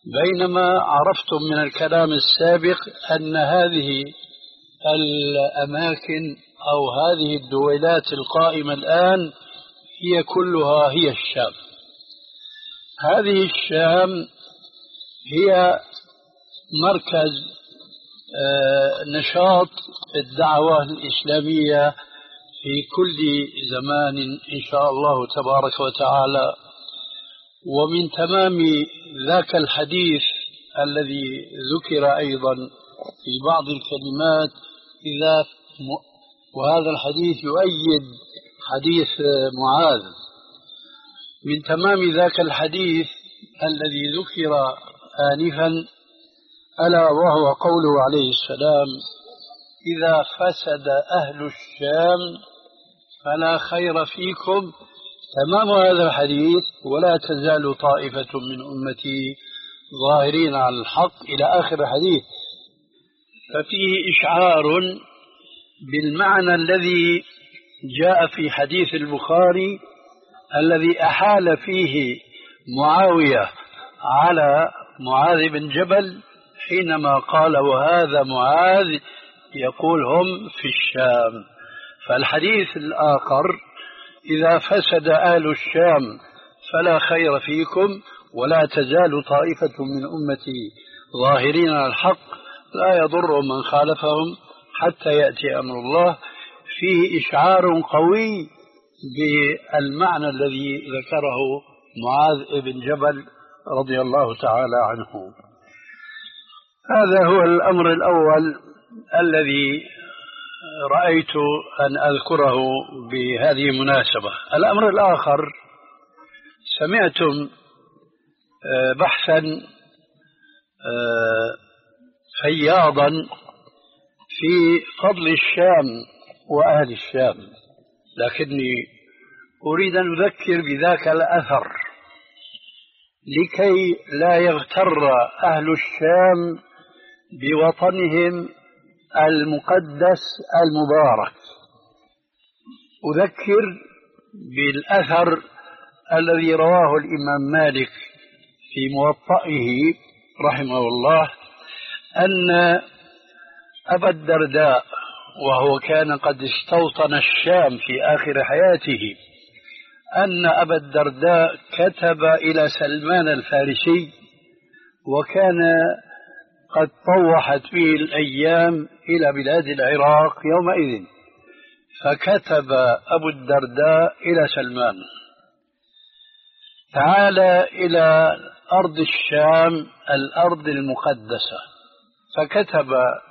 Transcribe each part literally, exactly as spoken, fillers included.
بينما عرفتم من الكلام السابق أن هذه الأماكن أو هذه الدولات القائمة الآن هي كلها هي الشام. هذه الشام هي مركز نشاط الدعوة الإسلامية في كل زمان إن شاء الله تبارك وتعالى. ومن تمام ذاك الحديث الذي ذكر أيضا في بعض الكلمات إذا وهذا الحديث يؤيد حديث معاذ، من تمام ذاك الحديث الذي ذكر آنفا ألا وهو قوله عليه السلام: إذا فسد أهل الشام فلا خير فيكم. تمام هذا الحديث: ولا تزال طائفة من أمتي ظاهرين على الحق إلى آخر الحديث. ففيه إشعار بالمعنى الذي جاء في حديث البخاري الذي أحال فيه معاوية على معاذ بن جبل حينما قال: وهذا معاذ يقول هم في الشام. فالحديث الآخر: إذا فسد أهل الشام فلا خير فيكم ولا تزال طائفة من أمتي ظاهرين على الحق لا يضر من خالفهم حتى يأتي أمر الله. فيه إشعار قوي بالمعنى الذي ذكره معاذ بن جبل رضي الله تعالى عنه. هذا هو الأمر الأول الذي رأيت أن أذكره بهذه المناسبة. الأمر الآخر: سمعتم بحثا فياضا في فضل الشام وأهل الشام، لكني أريد أن أذكر بذاك الأثر لكي لا يغتر أهل الشام بوطنهم المقدس المبارك. أذكر بالأثر الذي رواه الإمام مالك في موطئه رحمه الله أن أبا الدرداء وهو كان قد استوطن الشام في آخر حياته أن أبا الدرداء كتب إلى سلمان الفارسي، وكان قد طوحت به الأيام إلى بلاد العراق يومئذ، فكتب أبو الدرداء إلى سلمان: تعال إلى أرض الشام الأرض المقدسة. فكتب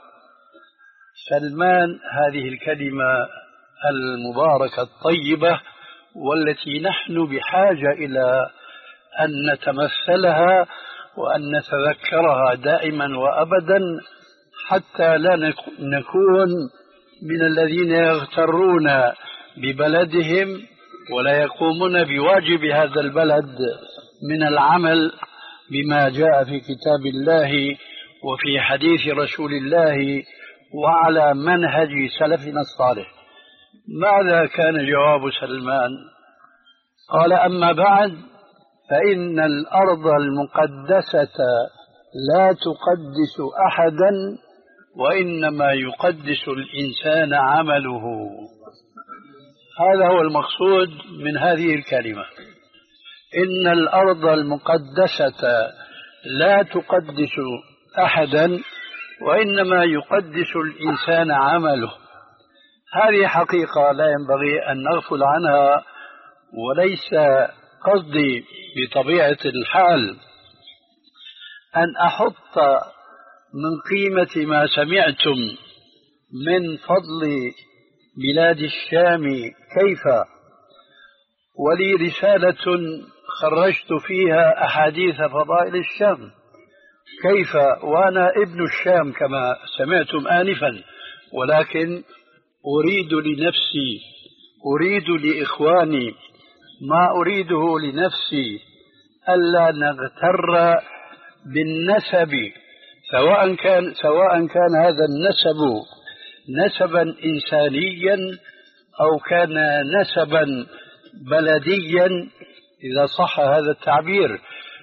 سلمان هذه الكلمة المباركة الطيبة والتي نحن بحاجة إلى أن نتمثلها وأن نتذكرها دائما وأبدا حتى لا نكون من الذين يغترون ببلدهم ولا يقومون بواجب هذا البلد من العمل بما جاء في كتاب الله وفي حديث رسول الله وعلى منهج سلفنا الصالح. ماذا كان جواب سلمان؟ قال: أما بعد فإن الأرض المقدسة لا تقدس أحدا وإنما يقدس الإنسان عمله. هذا هو المقصود من هذه الكلمة: إن الأرض المقدسة لا تقدس أحدا وإنما يقدس الإنسان عمله. هذه حقيقة لا ينبغي أن نغفل عنها، وليس قصدي بطبيعة الحال أن أحط من قيمة ما سمعتم من فضل بلاد الشام كيف، ولي رسالة خرجت فيها أحاديث فضائل الشام كيف، وأنا ابن الشام كما سمعتم آنفا، ولكن أريد لنفسي أريد لإخواني ما أريده لنفسي، ألا نغتر بالنسب، سواء كان سواء كان هذا النسب نسبا إنسانيا أو كان نسبا بلديا إذا صح هذا التعبير.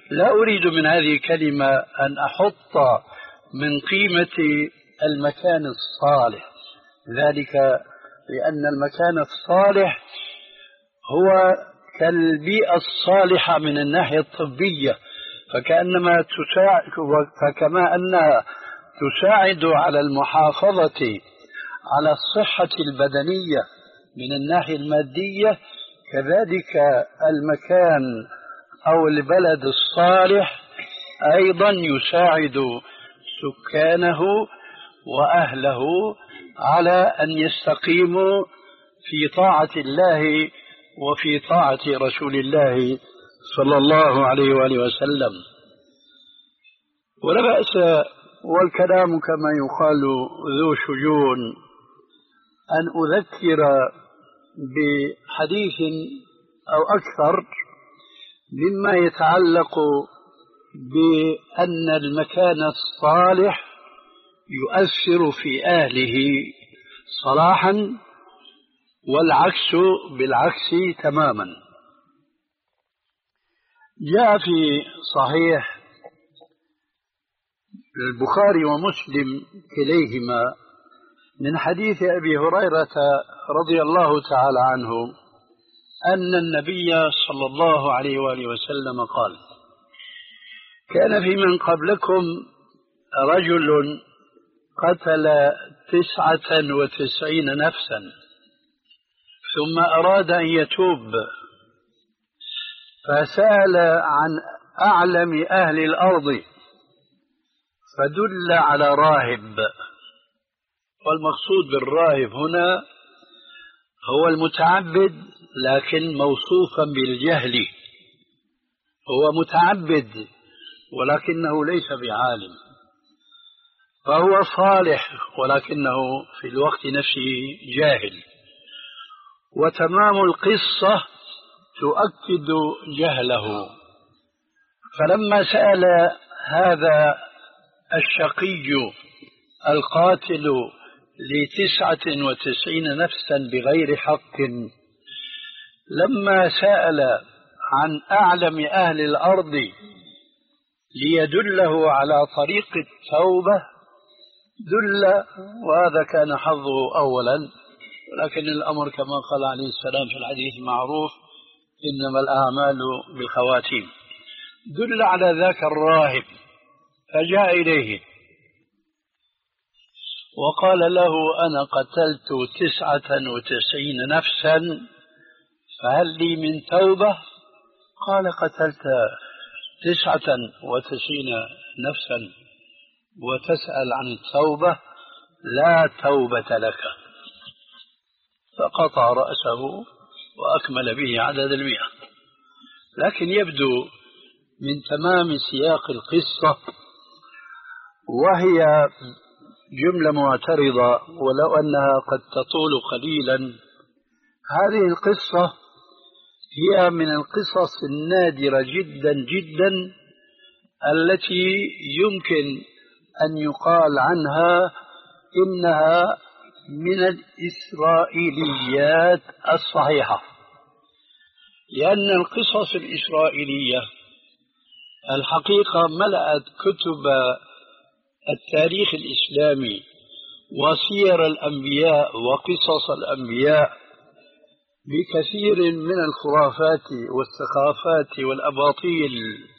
لا أريد من هذه الكلمة أن أحط من قيمة المكان الصالح، ذلك لأن المكان الصالح هو كالبيئة الصالحة من الناحية الطبية، فكأنما تساعد فكما أنها تساعد على المحافظة على الصحة البدنية من الناحية المادية، كذلك المكان أو البلد الصالح أيضا يساعد سكانه وأهله على أن يستقيموا في طاعة الله وفي طاعة رسول الله صلى الله عليه وآله وسلم. ولا بأس والكلام كما يقال ذو شجون أن أذكر بحديث أو أكثر مما يتعلق بأن المكان الصالح يؤثر في أهله صلاحا، والعكس بالعكس تماما. جاء في صحيح البخاري ومسلم كليهما من حديث أبي هريرة رضي الله تعالى عنه أن النبي صلى الله عليه وآله وسلم قال: كان في من قبلكم رجل قتل تسعة وتسعين نفسا ثم أراد أن يتوب، فسأل عن أعلم أهل الأرض فدل على راهب. والمقصود بالراهب هنا هو المتعبد لكن موصوفا بالجهل، هو متعبد ولكنه ليس بعالم، فهو صالح ولكنه في الوقت نفسه جاهل. وتمام القصة تؤكد جهله. فلما سأل هذا الشقي القاتل لتسعة وتسعين نفسا بغير حق، لما سأل عن أعلم أهل الأرض ليدله على طريق التوبة دل، وهذا كان حظه أولا، ولكن الأمر كما قال عليه السلام في الحديث المعروف: إنما الأعمال بالخواتيم. دل على ذاك الراهب فجاء إليه وقال له: أنا قتلت تسعة وتسعين نفسا فهل لي من توبة؟ قال: قتلت تسعة وتسعين نفسا وتسأل عن التوبة؟ لا توبة لك. فقطع رأسه وأكمل به عدد المئة. لكن يبدو من تمام سياق القصة، وهي جملة معترضة ولو أنها قد تطول قليلا، هذه القصة هي من القصص النادرة جدا جدا التي يمكن أن يقال عنها إنها من الإسرائيليات الصحيحة، لأن القصص الإسرائيلية الحقيقة ملأت كتب التاريخ الإسلامي وسير الأنبياء وقصص الأنبياء بكثير من الخرافات والثقافات والأباطيل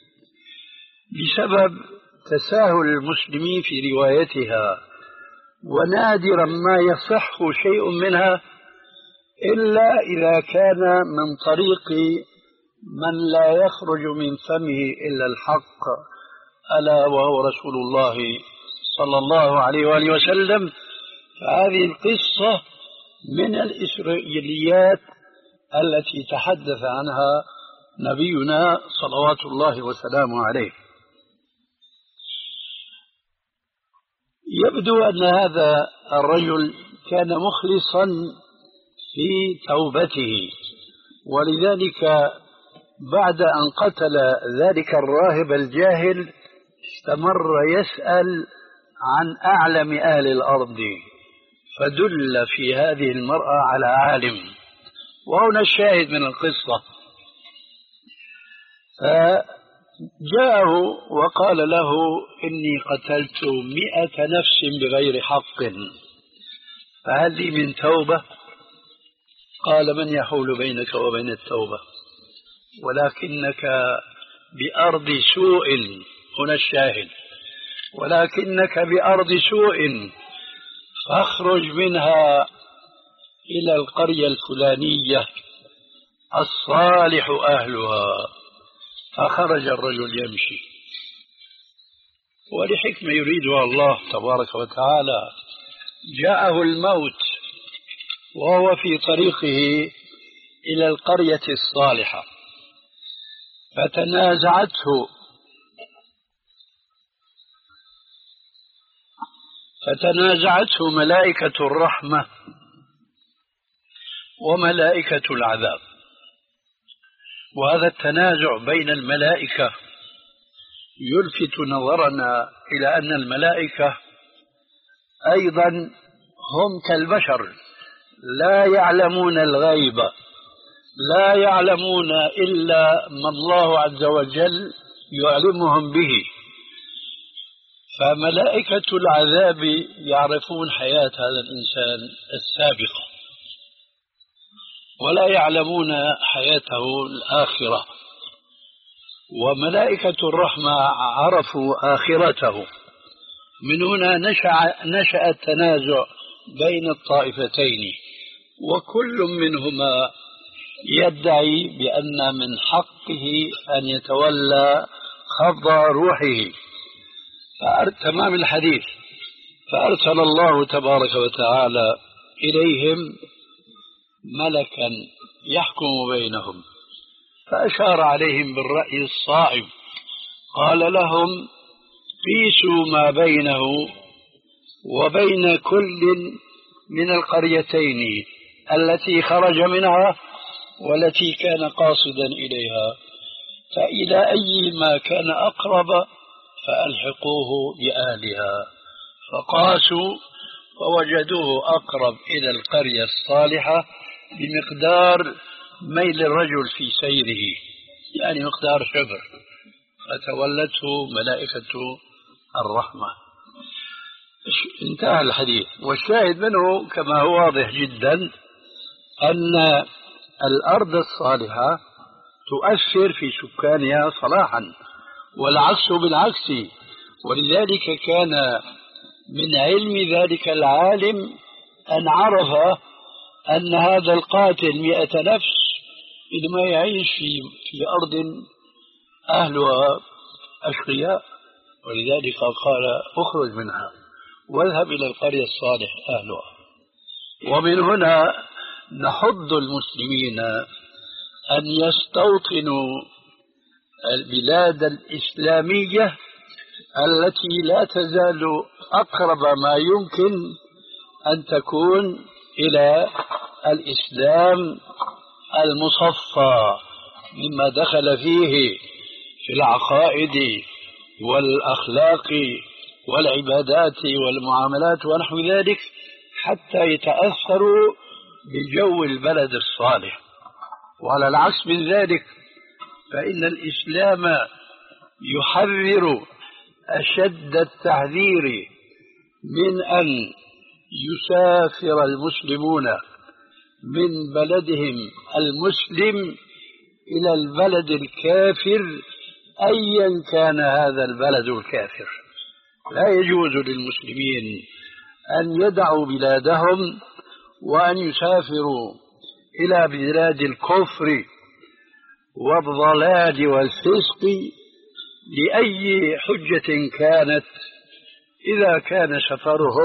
بسبب تساهل المسلمين في روايتها، ونادرا ما يصح شيء منها إلا إذا كان من طريق من لا يخرج من فمه إلا الحق، ألا وهو رسول الله صلى الله عليه وآله وسلم. فهذه القصة من الإسرائيليات التي تحدث عنها نبينا صلوات الله وسلامه عليه. يبدو أن هذا الرجل كان مخلصا في توبته، ولذلك بعد أن قتل ذلك الراهب الجاهل استمر يسأل عن أعلم أهل الأرض، فدل في هذه المرأة على عالم. وهنا الشاهد من القصة. جاءه وقال له إني قتلت مئة نفس بغير حق، فهل لي من توبة؟ قال: من يحول بينك وبين التوبة؟ ولكنك بأرض سوء، هنا الشاهد، ولكنك بأرض سوء، فاخرج منها إلى القرية الفلانية الصالح أهلها. فخرج الرجل يمشي، ولحكمة يريدها الله تبارك وتعالى جاءه الموت وهو في طريقه إلى القرية الصالحة، فتنازعته فتنازعته ملائكة الرحمة وملائكة العذاب. وهذا التنازع بين الملائكة يلفت نظرنا إلى أن الملائكة أيضا هم كالبشر، لا يعلمون الغيب، لا يعلمون إلا ما الله عز وجل يعلمهم به. فملائكة العذاب يعرفون حياة هذا الإنسان السابقة ولا يعلمون حياته الآخرة، وملائكة الرحمة عرفوا آخرته. من هنا نشأ, نشأ التنازع بين الطائفتين، وكل منهما يدعي بأن من حقه أن يتولى خفض روحه. تمام الحديث. فأرسل الله تبارك وتعالى إليهم ملكا يحكم بينهم، فأشار عليهم بالرأي الصائب، قال لهم: قيسوا ما بينه وبين كل من القريتين التي خرج منها والتي كان قاصدا إليها، فإلى أي ما كان أقرب فألحقوه بأهلها. فقاسوا فوجدوه أقرب إلى القرية الصالحة بمقدار ميل الرجل في سيره، يعني مقدار شبر، فتولته ملائكة الرحمة. انتهى الحديث. والشاهد منه كما هو واضح جدا أن الأرض الصالحة تؤثر في سكانها صلاحا، والعكس بالعكس. ولذلك كان من علم ذلك العالم أن عرف أن هذا القاتل مئة نفس إنما يعيش في, في أرض أهلها أشقياء، ولذلك قال: اخرج منها واذهب إلى القرية الصالح أهلها. ومن هنا نحض المسلمين أن يستوطنوا البلاد الإسلامية التي لا تزال أقرب ما يمكن أن تكون إلى الإسلام المصفى مما دخل فيه في العقائد والأخلاق والعبادات والمعاملات ونحو ذلك، حتى يتأثروا بجو البلد الصالح. وعلى العكس من ذلك فإن الإسلام يحذر أشد التحذير من أن يسافر المسلمون من بلدهم المسلم إلى البلد الكافر أيا كان هذا البلد الكافر. لا يجوز للمسلمين أن يدعوا بلادهم وأن يسافروا إلى بلاد الكفر والضلال والفسق لأي حجة كانت، إذا كان سفرهم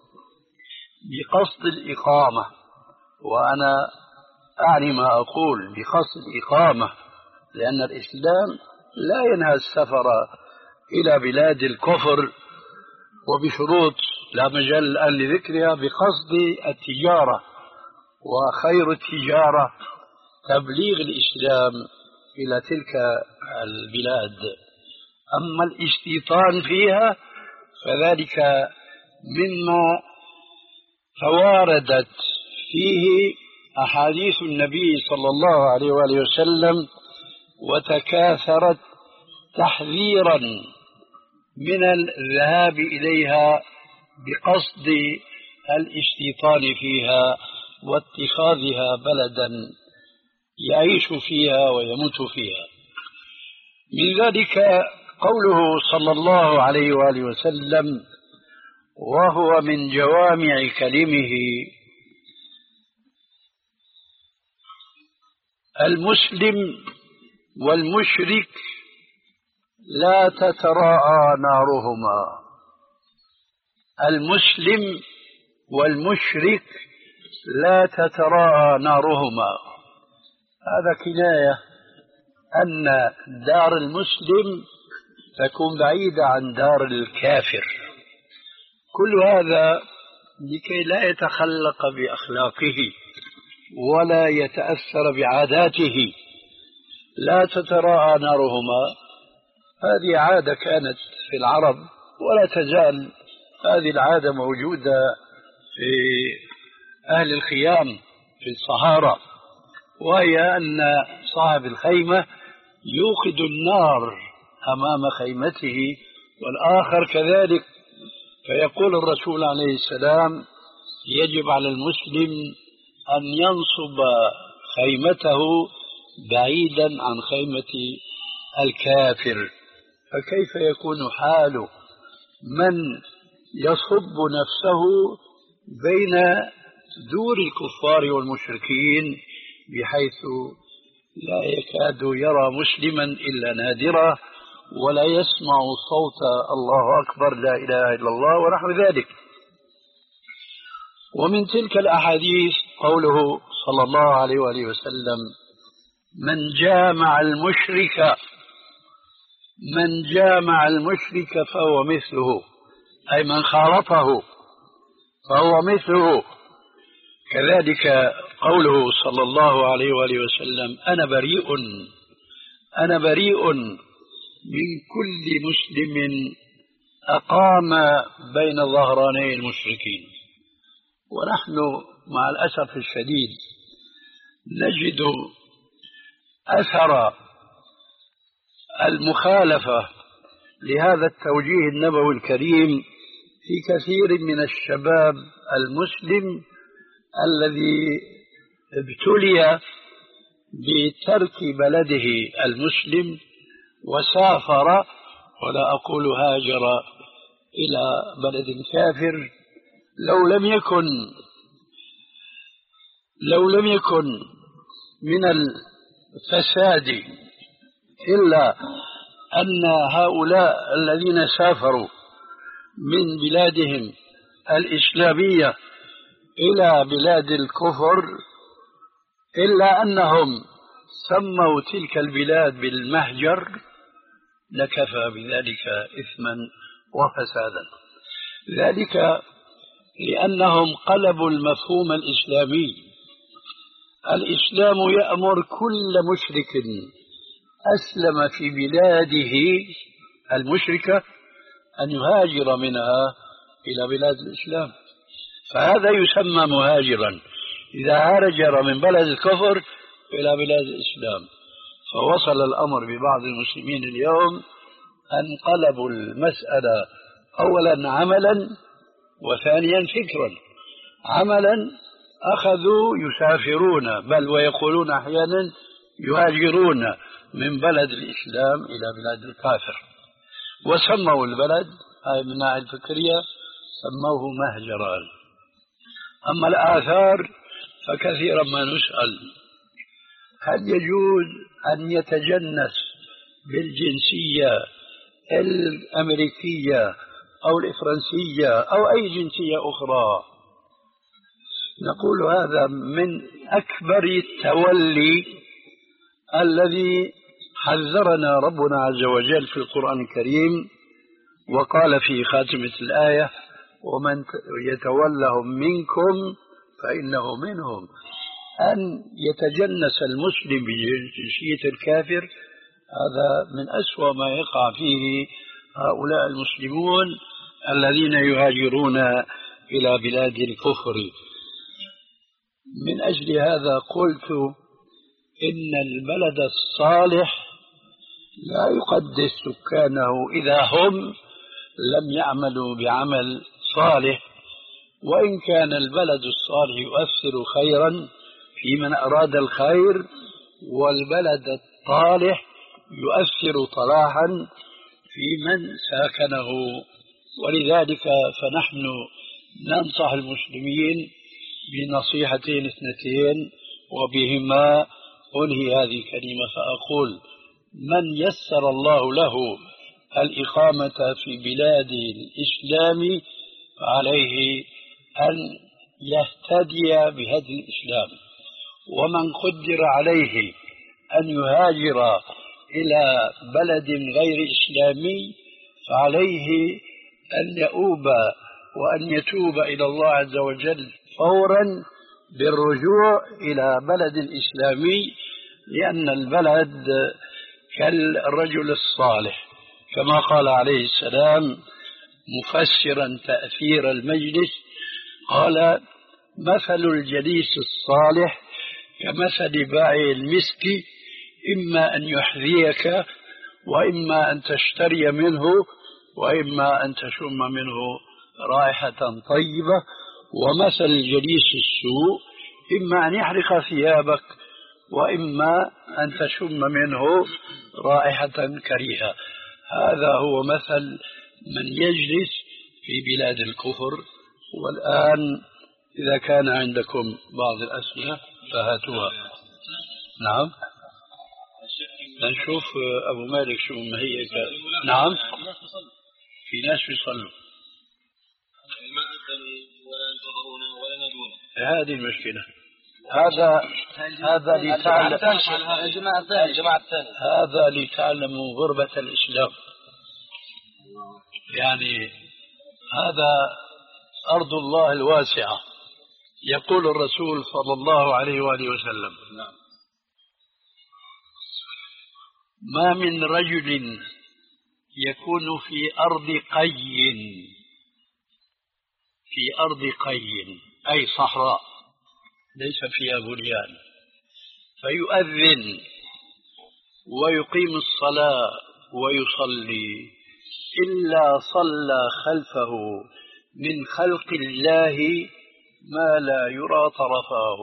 بقصد الإقامة. وأنا أعني ما أقول بقصد الإقامة، لأن الإسلام لا ينهى السفر إلى بلاد الكفر وبشروط لا مجال الآن لذكرها بقصد التجارة، وخير التجارة تبليغ الإسلام إلى تلك البلاد. أما الاستيطان فيها فذلك مما تواردت فيه أحاديث النبي صلى الله عليه وآله وسلم وتكاثرت تحذيرا من الذهاب إليها بقصد الاستيطان فيها واتخاذها بلدا يعيش فيها ويموت فيها. من ذلك قوله صلى الله عليه وآله وسلم وهو من جوامع كلمه: المسلم والمشرك لا تتراءى نارهما. المسلم والمشرك لا تتراءى نارهما، هذا كناية أن دار المسلم تكون بعيدة عن دار الكافر. كل هذا لكي لا يتخلق بأخلاقه ولا يتأثر بعاداته. لا تتراءى نارهما، هذه عادة كانت في العرب ولا تزال هذه العادة موجودة في أهل الخيام في الصحارى، وهي أن صاحب الخيمة يوقد النار أمام خيمته والآخر كذلك. فيقول الرسول عليه السلام: يجب على المسلم أن ينصب خيمته بعيدا عن خيمة الكافر. فكيف يكون حال من يصب نفسه بين دور الكفار والمشركين بحيث لا يكاد يرى مسلما إلا نادرا ولا يسمع صوت الله أكبر لا إله إلا الله ونحو ذلك. ومن تلك الأحاديث قوله صلى الله عليه وآله وسلم: من جامع المشرك من جامع المشرك فهو مثله، أي من خالطه فهو مثله. كذلك قوله صلى الله عليه وآله وسلم: أنا بريء أنا بريء من كل مسلم أقام بين ظهراني المشركين. ونحن مع الأسف الشديد نجد أثر المخالفة لهذا التوجيه النبوي الكريم في كثير من الشباب المسلم الذي ابتلي بترك بلده المسلم وسافر، ولا أقول هاجر، إلى بلد كافر. لو لم يكن لو لم يكن من الفساد إلا أن هؤلاء الذين سافروا من بلادهم الإسلامية إلى بلاد الكفر، إلا أنهم سموا تلك البلاد بالمهجر، لكفى بذلك إثما وفسادا. ذلك لأنهم قلبوا المفهوم الإسلامي. الإسلام يأمر كل مشرك أسلم في بلاده المشركة أن يهاجر منها إلى بلاد الإسلام، فهذا يسمى مهاجرا إذا هاجر من بلد الكفر إلى بلاد الإسلام. فوصل الأمر ببعض المسلمين اليوم أن قلبوا المسألة أولا عملا وثانيا فكرا. عملا أخذوا يسافرون، بل ويقولون أحيانا يهاجرون من بلد الإسلام إلى بلاد الكافر، وسموا البلد هاي من الناحية الفكرية سموه مهجرا. أما الآثار فكثيرا ما نسأل: هل يجوز أن يتجنس بالجنسية الأمريكية أو الفرنسية أو أي جنسية أخرى؟ نقول هذا من أكبر التولي الذي حذرنا ربنا عز وجل في القرآن الكريم، وقال في خاتمة الآية: ومن يتولهم منكم فإنه منهم. أن يتجنس المسلم بجنسية الكافر هذا من أسوأ ما يقع فيه هؤلاء المسلمون الذين يهاجرون إلى بلاد الكفر. من أجل هذا قلت إن البلد الصالح لا يقدس سكانه إذا هم لم يعملوا بعمل صالح، وإن كان البلد الصالح يؤثر خيرا في من أراد الخير، والبلد الطالح يؤثر صلاحا في من ساكنه. ولذلك فنحن ننصح المسلمين بنصيحتين اثنتين، وبهما أنهي هذه الكلمة فأقول: من يسر الله له الإقامة في بلاد الإسلام فعليه أن يهتدي بهدي الإسلام، ومن قدر عليه أن يهاجر إلى بلد غير إسلامي فعليه أن يؤوب وأن يتوب إلى الله عز وجل فورا بالرجوع إلى بلد إسلامي، لأن البلد كالرجل الصالح كما قال عليه السلام مفسرا تأثير المجلس، قال: مثل الجليس الصالح كمثل بائع المسك، إما أن يحذيك وإما أن تشتري منه وإما أن تشم منه رائحة طيبة، ومثل الجليس السوء إما أن يحرق ثيابك وإما أن تشم منه رائحة كريهة. هذا هو مثل من يجلس في بلاد الكفر. والآن إذا كان عندكم بعض الأسئلة فهاتوها. نعم، نشوف أبو مالك شو مهيئ. نعم، في ناس يصلوا هذه المشكلة. هذا هذا لتعلم هذا لتعلموا غربة الإسلام. يعني هذا أرض الله الواسعة. يقول الرسول صلى الله عليه وآله وسلم: ما من رجل يكون في أرض قي في أرض قي أي صحراء ليس فيها بنيان، فيؤذن ويقيم الصلاة ويصلي إلا صلى خلفه من خلق الله ما لا يرى طرفاه.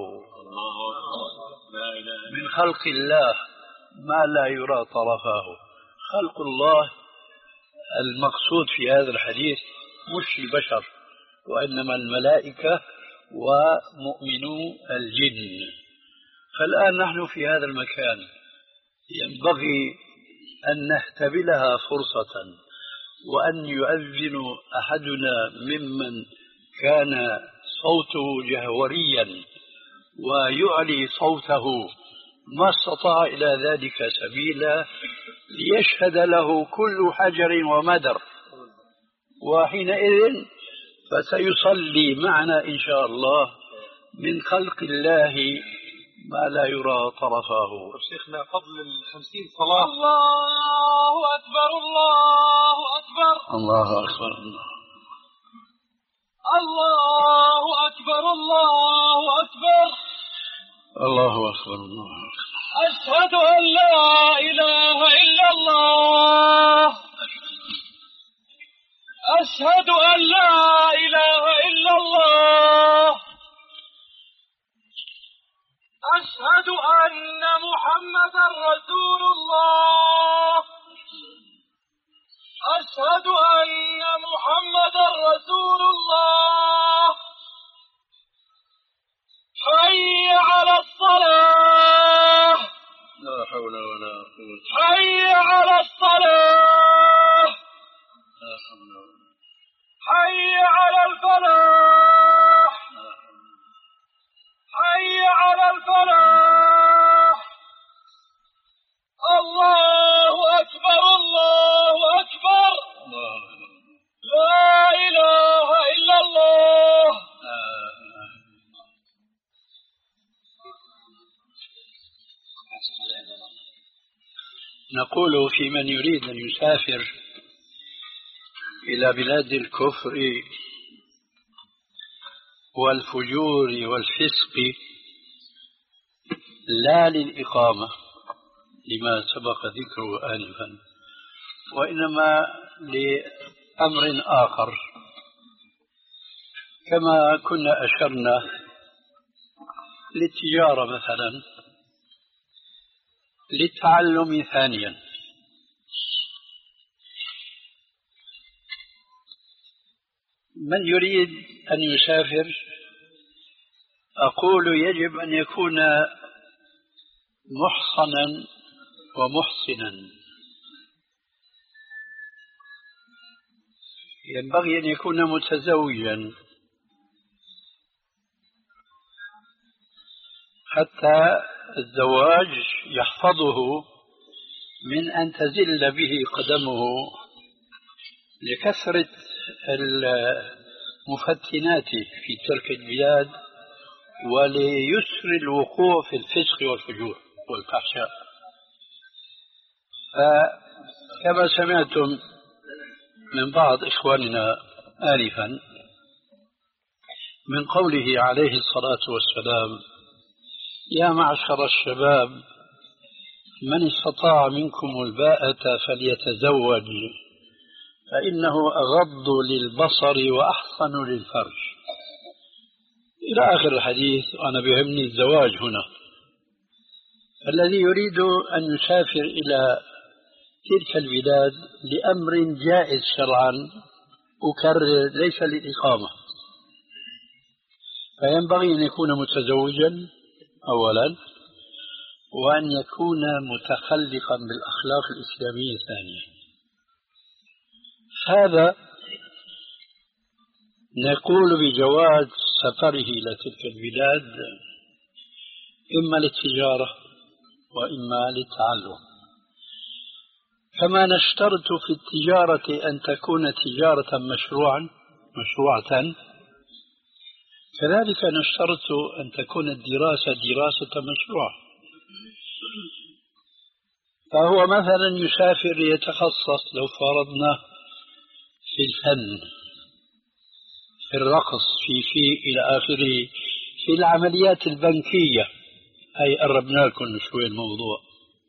من خلق الله ما لا يرى طرفاه. خلق الله المقصود في هذا الحديث مش البشر، وإنما الملائكة ومؤمنو الجن. فالآن نحن في هذا المكان ينبغي أن نهتبلها فرصة، وأن يؤذن أحدنا ممن كان صوته جهوريا ويعلي صوته ما استطاع إلى ذلك سبيلا، ليشهد له كل حجر ومدر، وحينئذ فسيصلي معنا إن شاء الله من خلق الله ما لا يرى طرفاه. شيخنا فضل الخمسين صلاة. الله أكبر الله أكبر الله أكبر الله أكبر الله أكبر الله أكبر الله أكبر. أشهد أن لا إله إلا الله. أشهد أن لا إله إلا الله. أشهد أن محمدا رسول الله. أشهد أن محمدا رسول الله. حي على الصلاة. لا حول ولا قوة. حي على الصلاة. لا حول ولا. حي على الفلاح. حي على الفلاح. الله أكبر الله أكبر. لا إله إلا الله. نقول في من يريد أن يسافر إلى بلاد الكفر والفجور والفسق لا للإقامة، لما سبق ذكره آنفا، وإنما لأمر آخر كما كنا أشرنا للتجارة مثلا، للتعلم ثانيا. من يريد أن يسافر أقول يجب أن يكون محصنا ومحسنا، ينبغي أن يكون متزوجا حتى الزواج يحفظه من أن تزل به قدمه لكثرة المفتنات في تلك البلاد وليسر الوقوع في الفسق والفجور والفحشاء. فكما سمعتم من بعض إخواننا آنفا من قوله عليه الصلاة والسلام: يا معشر الشباب من استطاع منكم الباءة فليتزوج فإنه أغض للبصر وأحصن للفرج، إلى آخر الحديث. أنا بيهمني الزواج هنا. الذي يريد أن يسافر إلى تلك البلاد لأمر جائز شرعا، أكرر ليس للإقامة، فينبغي أن يكون متزوجا أولا، وأن يكون متخلقا بالأخلاق الإسلامية ثانيا. هذا نقول بجواز سفره إلى تلك البلاد إما للتجارة وإما للتعلم، كما نشترط في التجارة أن تكون تجارة مشروعا مشروعة، كذلك نشترط أن تكون الدراسة دراسة مشروعة. فهو مثلا يسافر يتخصص لو فرضنا في الفن، في الرقص، في في إلى آخره، في العمليات البنكية، أي قربنا لكم شوي الموضوع.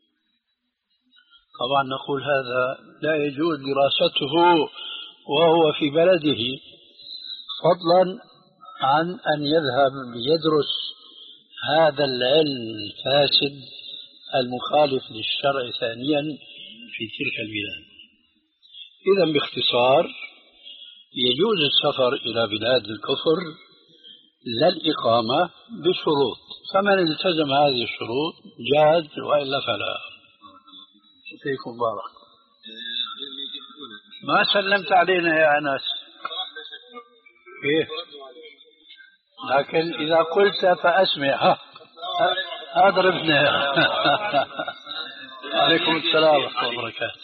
طبعا نقول هذا لا يجوز دراسته وهو في بلده، فضلا عن أن يذهب ليدرس هذا العلم الفاسد المخالف للشرع ثانيا في تلك البلاد. إذن باختصار يجوز السفر إلى بلاد الكفر لا الإقامة بشروط، فمن التزم هذه الشروط جاز، وإلا فلا. فيكم بارك. ما سلمت علينا يا أنس. إيه؟ لكن إذا قلت فأسمع. ها أضربنا. عليكم السلام ورحمة الله وبركاته.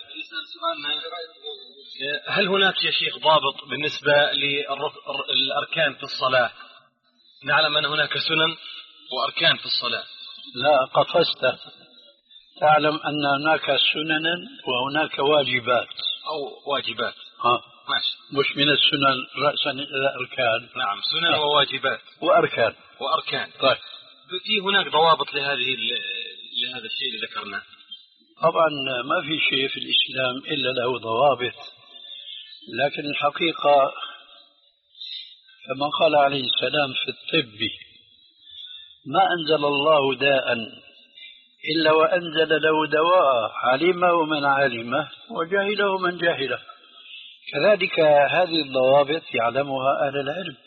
هل هناك يا شيخ ضابط بالنسبة للأركان في الصلاة؟ نعلم أن هناك سنن وأركان في الصلاة. لا قفزت. تعلم أن هناك سننا وهناك واجبات. أو واجبات. ها. ماشي. مش من السنن رأسا إلى أركان. نعم، سنن وواجبات. وأركان. وأركان. طيب. في هناك ضوابط لهذه لهذا الشيء اللي ذكرناه؟ طبعا ما في شيء في الإسلام إلا له ضوابط، لكن الحقيقة كما قال عليه السلام في الطب: ما أنزل الله داء إلا وأنزل له دواء، علمه من علمه وجهله من جهله. كذلك هذه الضوابط يعلمها أهل العلم.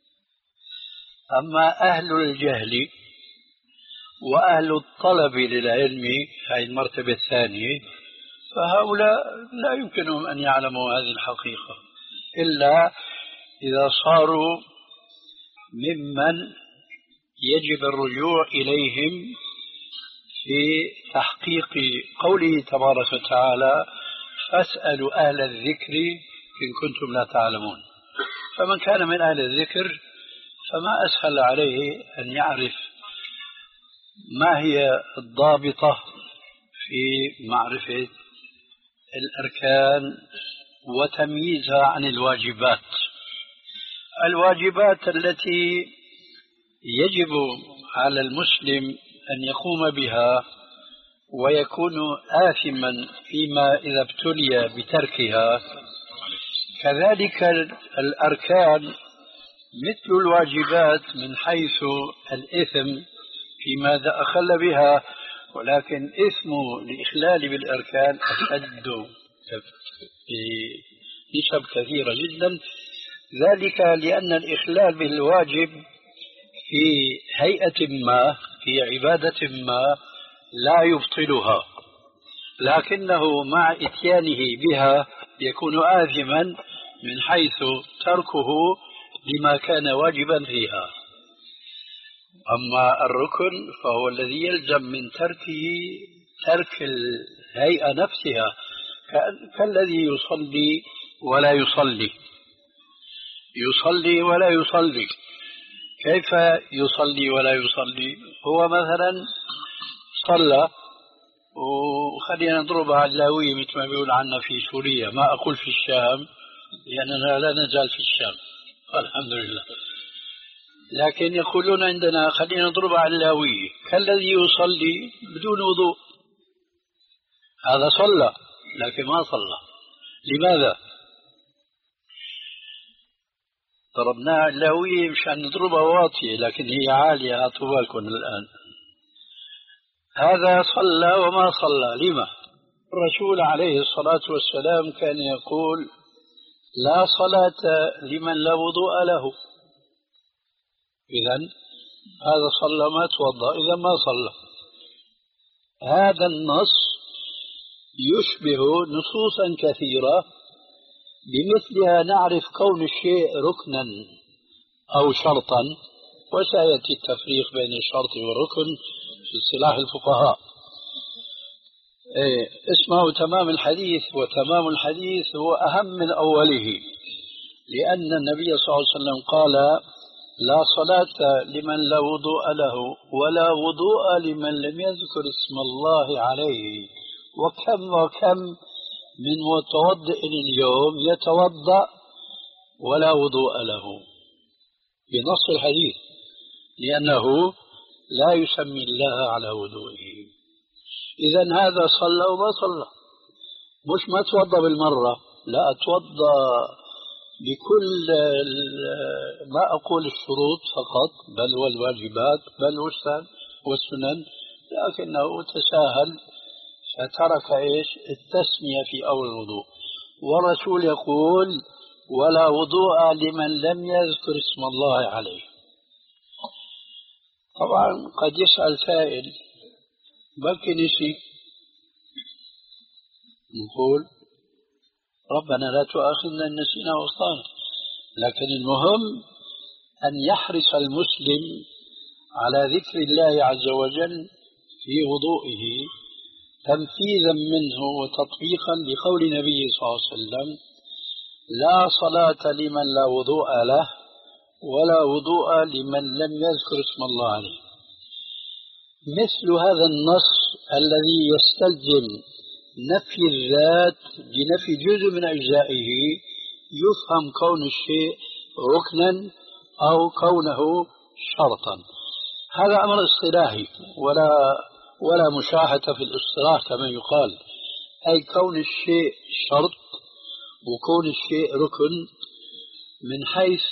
أما أهل الجهل وأهل الطلب للعلم، هذه المرتبة الثانية، فهؤلاء لا يمكنهم أن يعلموا هذه الحقيقة إلا إذا صاروا ممن يجب الرجوع إليهم في تحقيق قوله تبارك وتعالى: فاسألوا أهل الذكر إن كنتم لا تعلمون. فمن كان من أهل الذكر فما أسهل عليه أن يعرف ما هي الضابطة في معرفة الأركان وتمييزها عن الواجبات. الواجبات التي يجب على المسلم أن يقوم بها ويكون آثما فيما إذا ابتلي بتركها، كذلك الأركان مثل الواجبات من حيث الإثم فيما إذا أخل بها، ولكن إثم الإخلال بالأركان أشد بنسب كثيرة جدا، ذلك لأن الإخلال بالواجب في هيئة ما في عبادة ما لا يبطلها، لكنه مع إتيانه بها يكون آثما من حيث تركه لما كان واجبا فيها. أما الركن فهو الذي يلزم من تركه ترك الهيئة نفسها، كالذي يصلي ولا يصلي يصلي ولا يصلي. كيف يصلي ولا يصلي؟ هو مثلا صلى، وخلينا نضربها على اللاوية مثل ما بيقول عنا في سوريا، ما أقول في الشام لأننا لا نزال في الشام الحمد لله، لكن يقولون عندنا خلينا نضربها على اللاوية، كالذي يصلي بدون وضوء. هذا صلى لكن ما صلى. لماذا؟ ضربناها اللاوية مشان نضربها واطية لكن هي عالية، هاتوا بالكم الآن. هذا صلى وما صلى. لما؟ الرسول عليه الصلاة والسلام كان يقول لا صلاة لمن لا وضوء له. إذن هذا صلى ما توضأ، إذا ما صلى. هذا النص يشبه نصوصا كثيرة بمثلها نعرف كون الشيء ركنا أو شرطا، وسيأتي التفريق بين الشرط والركن في اصطلاح الفقهاء. إيه اسمه تمام الحديث، وتمام الحديث هو أهم من أوله، لأن النبي صلى الله عليه وسلم قال لا صلاة لمن لا وضوء له ولا وضوء لمن لم يذكر اسم الله عليه. وكم وكم من متوضئ اليوم يتوضأ ولا وضوء له بنص الحديث، لأنه لا يسمي الله على وضوئه. إذن هذا صلى وما صلى، مش ما توضأ بالمرة، لا توضأ بكل ما أقول الشروط فقط، بل والواجبات بل والسنن، لكنه تساهل فترك إيش التسمية في أول الوضوء. والرسول يقول ولا وضوء لمن لم يذكر اسم الله عليه. طبعا قد يسأل سائل بلكي نسي، نقول ربنا لا تؤاخذنا إن نسينا واخطأنا، لكن المهم أن يحرص المسلم على ذكر الله عز وجل في وضوئه تنفيذا منه وتطبيقا لقول النبي صلى الله عليه وسلم لا صلاة لمن لا وضوء له ولا وضوء لمن لم يذكر اسم الله عليه. مثل هذا النص الذي يستلزم نفي الذات بنفي جزء من أجزائه يفهم كون الشيء ركنا أو كونه شرطا. هذا أمر اصطلاحي ولا ولا مشاحة في الاصطلاح كما يقال، أي كون الشيء شرط وكون الشيء ركن من حيث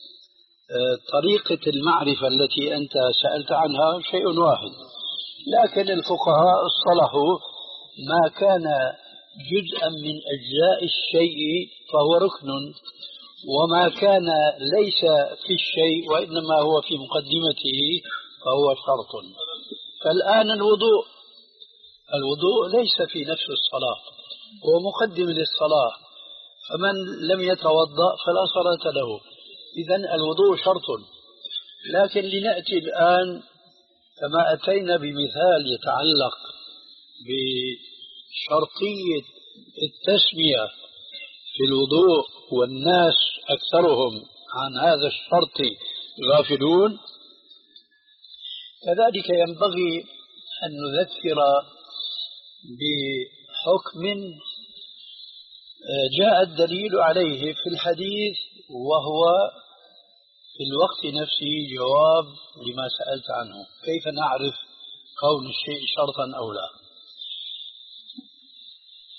طريقة المعرفة التي أنت سألت عنها شيء واحد، لكن الفقهاء اصطلحوا ما كان جزءا من أجزاء الشيء فهو ركن، وما كان ليس في الشيء وإنما هو في مقدمته فهو شرط. فالآن الوضوء الوضوء ليس في نفس الصلاة، هو مقدم للصلاة، فمن لم يتوضأ فلا صلاة له. إذن الوضوء شرط. لكن لنأتي الآن كما أتينا بمثال يتعلق بشرطية التسمية في الوضوء والناس أكثرهم عن هذا الشرط غافلون، كذلك ينبغي أن نذكر بحكم جاء الدليل عليه في الحديث، وهو في الوقت نفسه جواب لما سألت عنه: كيف نعرف كون الشيء شرطا أو لا؟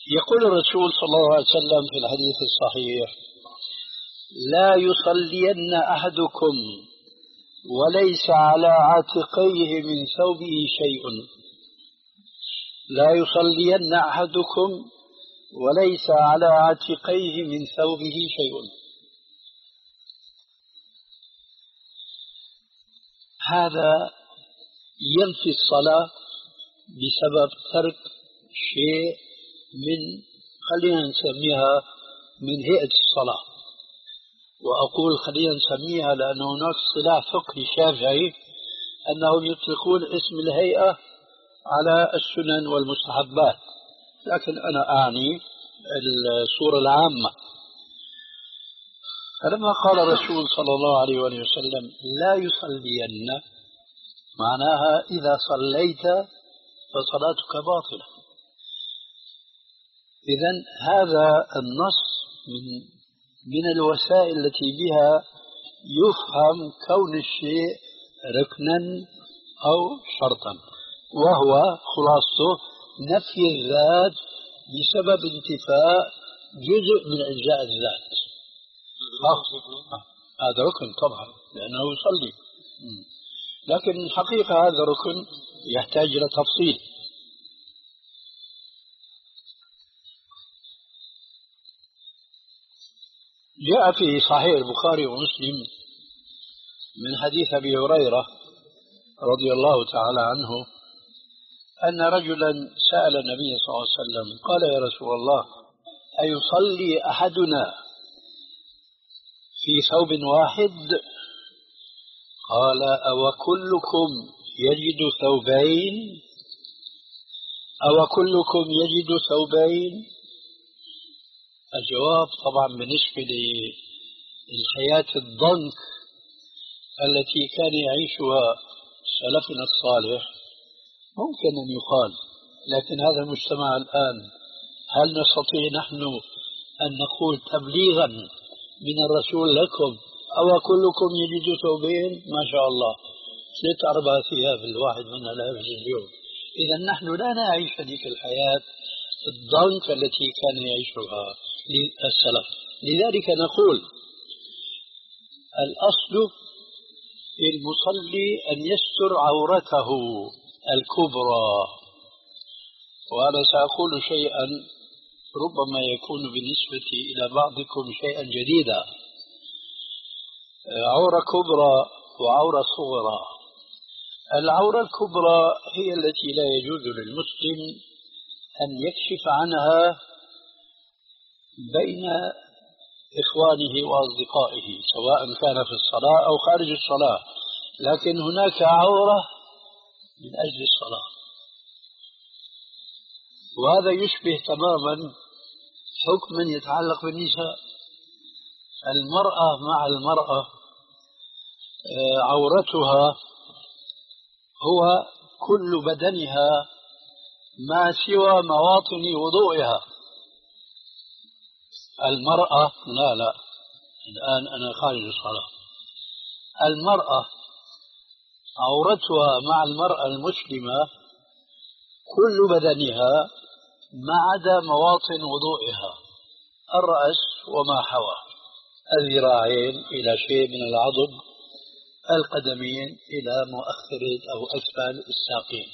يقول الرسول صلى الله عليه وسلم في الحديث الصحيح: لا يصلين أحدكم وليس على عاتقيه من ثوبه شيء. لا يصلين أحدكم وليس على عاتقيه من ثوبه شيء. هذا ينفي الصلاة بسبب ترك شيء من، خلينا نسميها، من هيئة الصلاة. وأقول خلينا نسميها لأن هناك اصطلاح فقهي شافعي أنهم يطلقون اسم الهيئة على السنن والمستحبات، لكن أنا أعني الصورة العامة. فلما قال الرسول صلى الله عليه وسلم: لا يصلين، معناها إذا صليت فصلاتك باطلة. إذن هذا النص من من الوسائل التي بها يفهم كون الشيء ركنا أو شرطا، وهو خلاصته نفي الذات بسبب انتفاء جزء من أجزاء الذات. هذا ركن طبعا لأنه يصلي، لكن الحقيقة هذا ركن يحتاج إلى تفصيل. جاء في صحيح البخاري ومسلم من حديث أبي هريرة رضي الله تعالى عنه أن رجلا سأل النبي صلى الله عليه وسلم قال: يا رسول الله، أيصلي أحدنا في ثوب واحد؟ قال: أو كلكم يجد ثوبين؟ أو كلكم يجد ثوبين؟ الجواب طبعا بالنسبة للحياة الضنك التي كان يعيشها سلفنا الصالح ممكن أن يقال، لكن هذا المجتمع الآن هل نستطيع نحن أن نقول تبليغا من الرسول لكم: أو كلكم يجد ثوبين؟ ما شاء الله، ثلاث أربع ثياب الواحد منها لا يجوز اليوم. إذا نحن لا نعيش هذه الحياة الضنك التي كان يعيشها السلف. لذلك نقول الأصل للمصلي أن يستر عورته الكبرى. وأنا سأقول شيئا ربما يكون بالنسبة إلى بعضكم شيئا جديدا. عورة كبرى وعورة صغرى. العورة الكبرى هي التي لا يجوز للمسلم أن يكشف عنها بين إخوانه وأصدقائه سواء كان في الصلاة أو خارج الصلاة، لكن هناك عورة من أجل الصلاة، وهذا يشبه تماما حكما يتعلق بالنساء. المرأة مع المرأة عورتها هو كل بدنها ما سوى مواطن وضوئها. المرأة لا لا الآن أنا خارج الصلاة. المرأة عورتها مع المرأة المسلمة كل بدنها ما عدا مواطن وضوئها: الرأس وما حوى، الذراعين إلى شيء من العضد، القدمين إلى مؤخرة أو أسفل الساقين.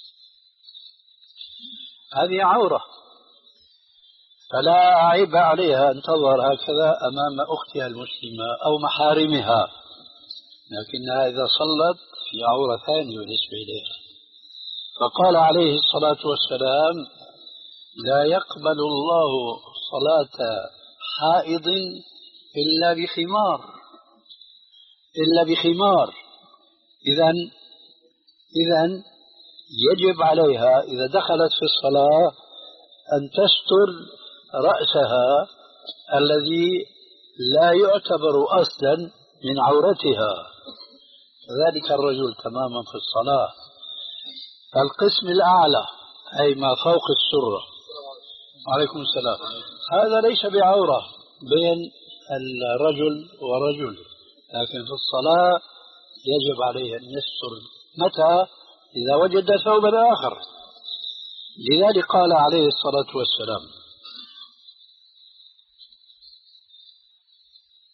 هذه عورة، فلا عيب عليها أن تظهر هكذا أمام أختها المسلمة أو محارمها، لكنها إذا صلت في عورة ثانية بالنسبة إليها. فقال عليه الصلاة والسلام: لا يقبل الله صلاة حائض إلا بخمار إلا بخمار. إذن إذن يجب عليها إذا دخلت في الصلاة أن تستر رأسها الذي لا يعتبر أصلا من عورتها. ذلك الرجل تماما في الصلاة. القسم الأعلى أي ما فوق السرة، عليكم السلام، هذا ليس بعورة بين الرجل ورجل، لكن في الصلاة يجب عليه أن يستر. متى؟ إذا وجد ثوبا آخر. لذلك قال عليه الصلاة والسلام: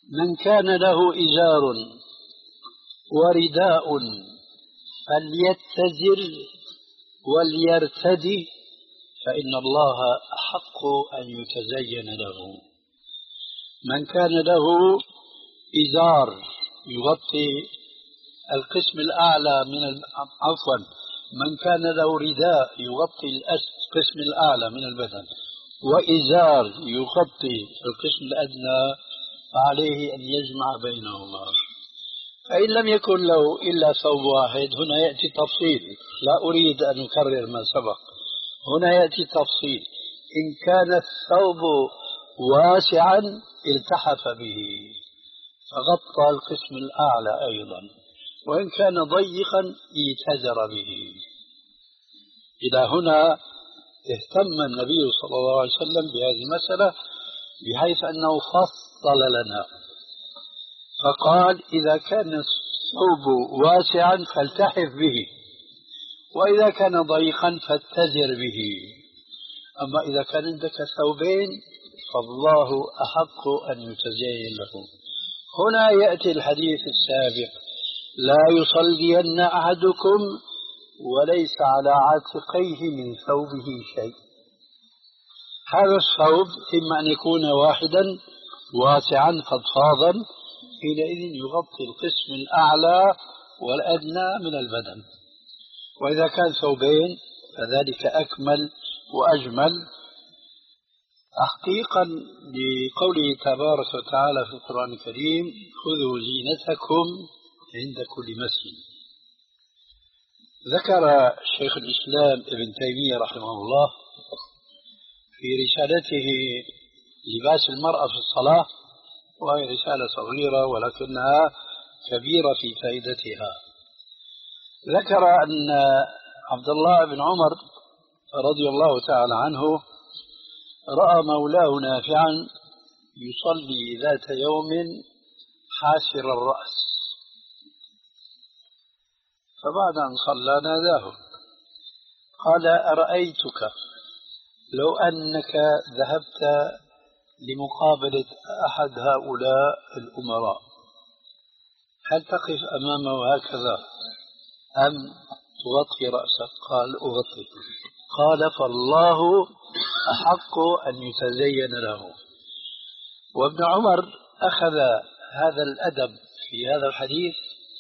من كان له إزار ورداء فليتزر وليرتدي فإن الله أحق أن يتزين له. من كان له إزار يغطي القسم الأعلى من عفوا من كان له رداء يغطي القسم الأعلى من البدن وإزار يغطي القسم الأدنى فعليه أن يجمع بينهما. فإن لم يكن له إلا ثوب واحد هنا يأتي تفصيل، لا أريد أن أكرر ما سبق، هنا يأتي تفصيل. إن كان الثوب واسعا التحف به فغطى القسم الأعلى أيضا، وإن كان ضيقا اتزر به. إلى هنا اهتم النبي صلى الله عليه وسلم بهذه المسألة بحيث أنه فصل لنا فقال إذا كان الثوب واسعا فالتحف به، وإذا كان ضيقا فاتزر به. أما إذا كان عندك ثوبين فالله أحق أن يتزين له. هنا يأتي الحديث السابق لا يصلين أحدكم وليس على عاتقيه من ثوبه شيء. هذا الثوب إما أن يكون واحدا واسعا فضفاضا حينئذ يغطي القسم الأعلى والأدنى من البدن، وإذا كان ثوبين فذلك أكمل وأجمل تحقيقا لقوله تبارك وتعالى في القرآن الكريم خذوا زينتكم عند كل مسجد. ذكر شيخ الإسلام ابن تيمية رحمه الله في رسالته لباس المرأة في الصلاة، وهي رسالة صغيرة ولكنها كبيرة في فائدتها، ذكر أن عبد الله بن عمر رضي الله تعالى عنه رأى مولاه نافعا يصلي ذات يوم حاسر الرأس، فبعد أن صلى ناداه قال أرأيتك لو أنك ذهبت لمقابلة أحد هؤلاء الأمراء هل تقف أمامه هكذا أم تغطي رأسك؟ قال أغطي. قال فالله أحق أن يتزين له. وابن عمر أخذ هذا الأدب في هذا الحديث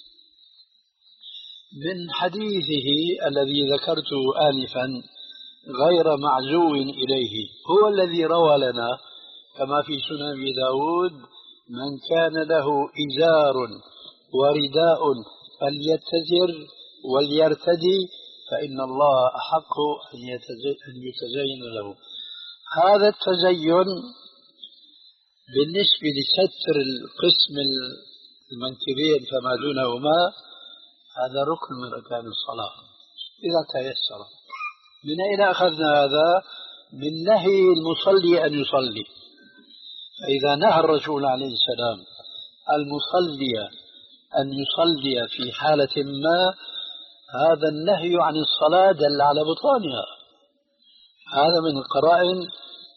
من حديثه الذي ذكرته آنفا غير معزو إليه، هو الذي روى لنا كما في سنن أبي داود من كان له إزار ورداء فليتزر وليرتدي فإن الله أحق أن يتزين له. هذا التزين بالنسبة لستر القسم المنكبين فما دونهما هذا ركن من أركان الصلاة إذا تيسر. من أين أخذنا هذا؟ من نهي المصلي أن يصلي. فإذا نهى الرسول عليه السلام المصلي أن يصلي في حالة ما هذا النهي عن الصلاة دل على بطلانها. هذا من القرائن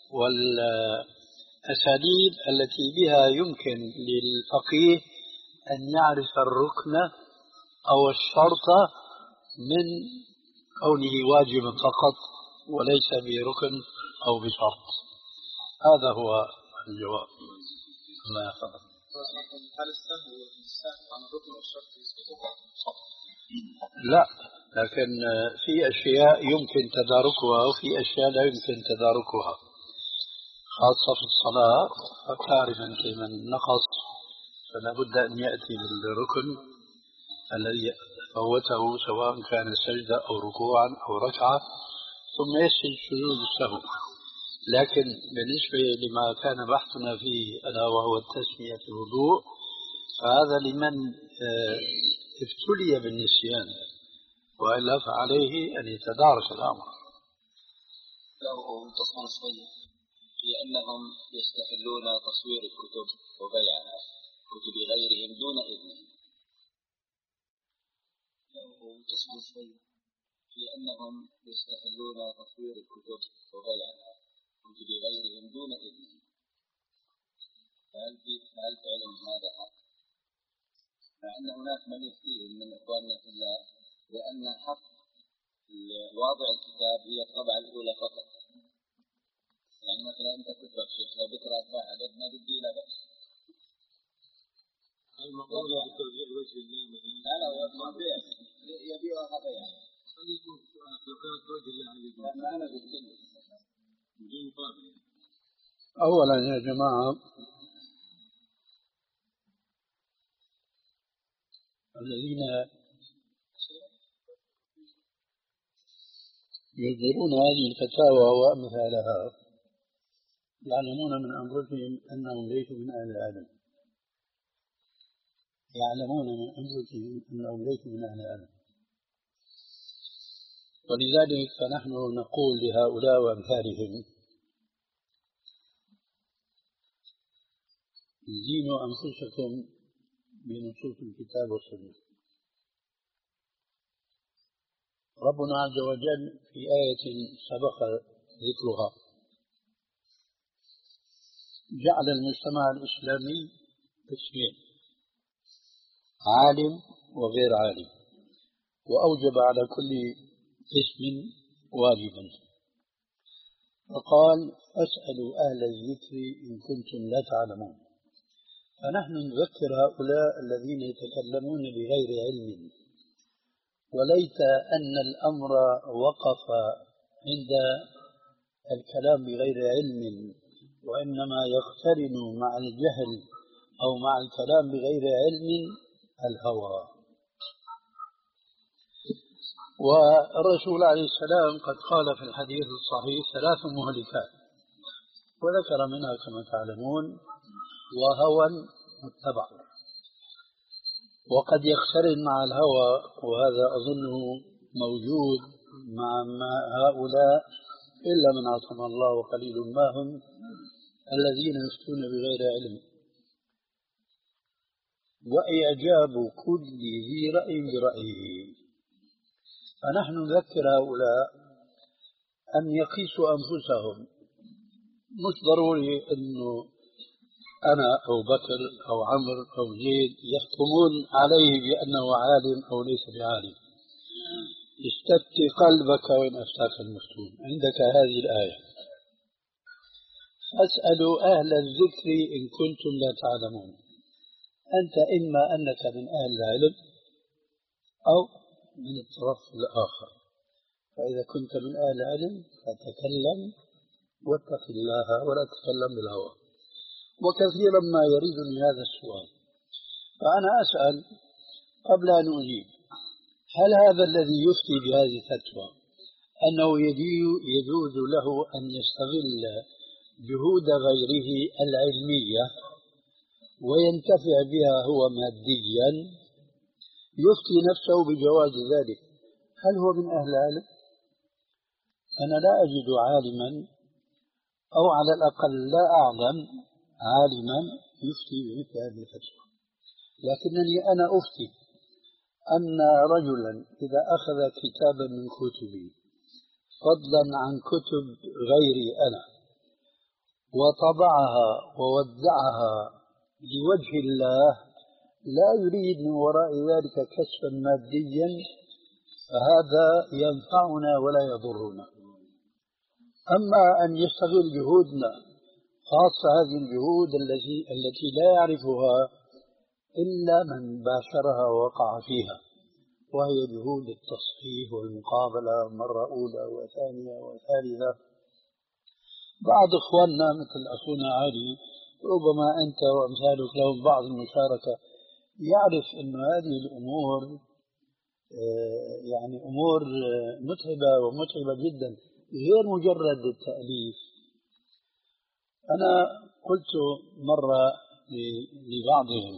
والأساليب التي بها يمكن للفقيه أن يعرف الركن أو الشرط من كونه واجبا فقط وليس بركن أو بشرط. هذا هو الجواب. الله يحفظك. هل السهو والسهو عن الركن والشرط يسقط؟ لا، لكن في أشياء يمكن تداركها وفي أشياء لا يمكن تداركها، خاصة في الصلاة. فتعرف أنت من نقص فلا بد أن يأتي بالركن الذي فوته سواء كان سجدة أو ركوعا أو ركعة ثم يسجد سجود السهو. لكن بالنسبة لما كان بحثنا فيه ألا وهو التسمية في الوضوء فهذا لمن ابتلي بالنسيان، وإلا فعليه أن يتدارك الأمر. له تصور شوية في أنهم يستحلون تصوير الكتب وبيعها كتب غيرهم دون إذنهم. له تصور شوية في أنهم يستحلون تصوير الكتب وبيعها كتب غيرهم دون إذنهم. فهل في هل فعلهم هذا حق؟ مع أن هناك من يفتيه من إخواننا في الله لأن حق واضع الكتاب هي الطبعة الأولى فقط. يعني مثلا أنت كتبك شيخ لو بكرة أطبع عدد ما بدي لا بأس. المقول بالتوزيع وجه الله مثلا. لا لا يبيع يبيع هذا يعني. قد يكون كانت وجه الله عليكم. ما أنا قلت له. بدون مقابل. أولا يا جماعة الذين يصدرون هذه الفتاوى وأمثالها يعلمون من أنفسهم أنهم ليسوا من أهل العلم. يعلمون من أنفسهم أنهم ليسوا من أهل العلم، ولذلك فنحن نقول لهؤلاء وأمثالهم زينوا أنفسكم بنصوص الكتاب والسنة. ربنا عز وجل في آية سبق ذكرها جعل المجتمع الإسلامي قسمين: عالم وغير عالم، وأوجب على كل قسم واجبا، فقال: فاسألوا أهل الذكر إن كنتم لا تعلمون. فنحن نذكر هؤلاء الذين يتكلمون بغير علم، وليس أن الأمر وقف عند الكلام بغير علم، وإنما يقترن مع الجهل أو مع الكلام بغير علم الهوى. والرسول عليه السلام قد قال في الحديث الصحيح: ثلاث مهلكات، وذكر منها كما تعلمون: وهوى متبع. وقد يقترن مع الهوى، وهذا أظنه موجود مع هؤلاء إلا من عصم الله وقليل ما هم الذين يفتون بغير علم، وإعجاب كل ذي رأي برأيه. فنحن نذكر هؤلاء أن يقيسوا أنفسهم. مش ضروري أنه أنا أو بكر أو عمرو أو زيد يحكمون عليه بأنه عالم أو ليس بعالم. استفتي قلبك وإن أفتاك المفتون. عندك هذه الآية: فاسألوا أهل الذكر إن كنتم لا تعلمون. أنت إما أنك من أهل العلم أو من الطرف الآخر، فإذا كنت من أهل العلم فتكلم واتق الله ولا تتكلم بالهوى. وكثيرا ما يريدني هذا السؤال، فأنا أسأل قبل أن أجيب: هل هذا الذي يفتي بهذه الفتوى أنه يجوز له أن يستغل جهود غيره العلمية وينتفع بها هو ماديا، يفتي نفسه بجواز ذلك؟ هل هو من أهل العلم؟ أنا لا أجد عالما، أو على الأقل لا أعلم عالما يفتي بمثل هذه الفتوى. لكنني أنا أفتي أن رجلا إذا أخذ كتابا من كتبي فضلا عن كتب غيري أنا وطبعها ووزعها لوجه الله لا يريد من وراء ذلك كسبا ماديا، فهذا ينفعنا ولا يضرنا. أما أن يستغل جهودنا، خاصة هذه الجهود التي التي لا يعرفها إلا من باشرها ووقع فيها، وهي جهود التصحيح والمقابلة مرة أولى وثانية وثالثة. بعض إخواننا مثل أخونا علي ربما أنت وأمثالك لهم بعض المشاركة، يعرف أن هذه الأمور يعني أمور متعبة ومتعبة جدا، غير مجرد التأليف. أنا قلت مرة لبعضهم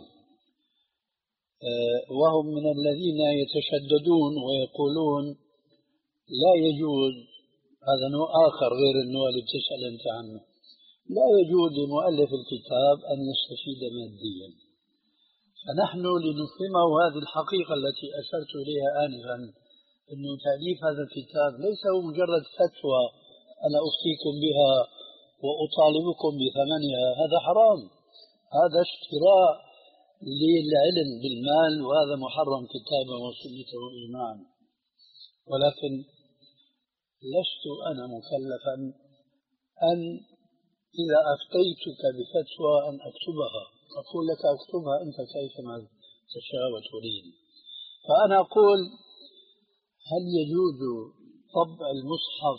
وهم من الذين يتشددون ويقولون لا يجوز، هذا نوع آخر غير النوع اللي بتسأل أنت عنه، لا يجوز لمؤلف الكتاب أن يستفيد ماديا. فنحن لنفهمه هذه الحقيقة التي أشرت إليها آنفا، أن تأليف هذا الكتاب ليس هو مجرد فتوى أنا أفتيكم بها وأطالبكم بثمنها، هذا حرام. هذا اشتراء للعلم بالمال، وهذا محرم كتابا وسنة وإجماعا. ولكن لست أنا مكلفا أن إذا أفتيتك بفتوى أن أكتبها، أقول لك أكتبها أنت كيفما تشاء وتريد. فأنا أقول هل يجوز طبع المصحف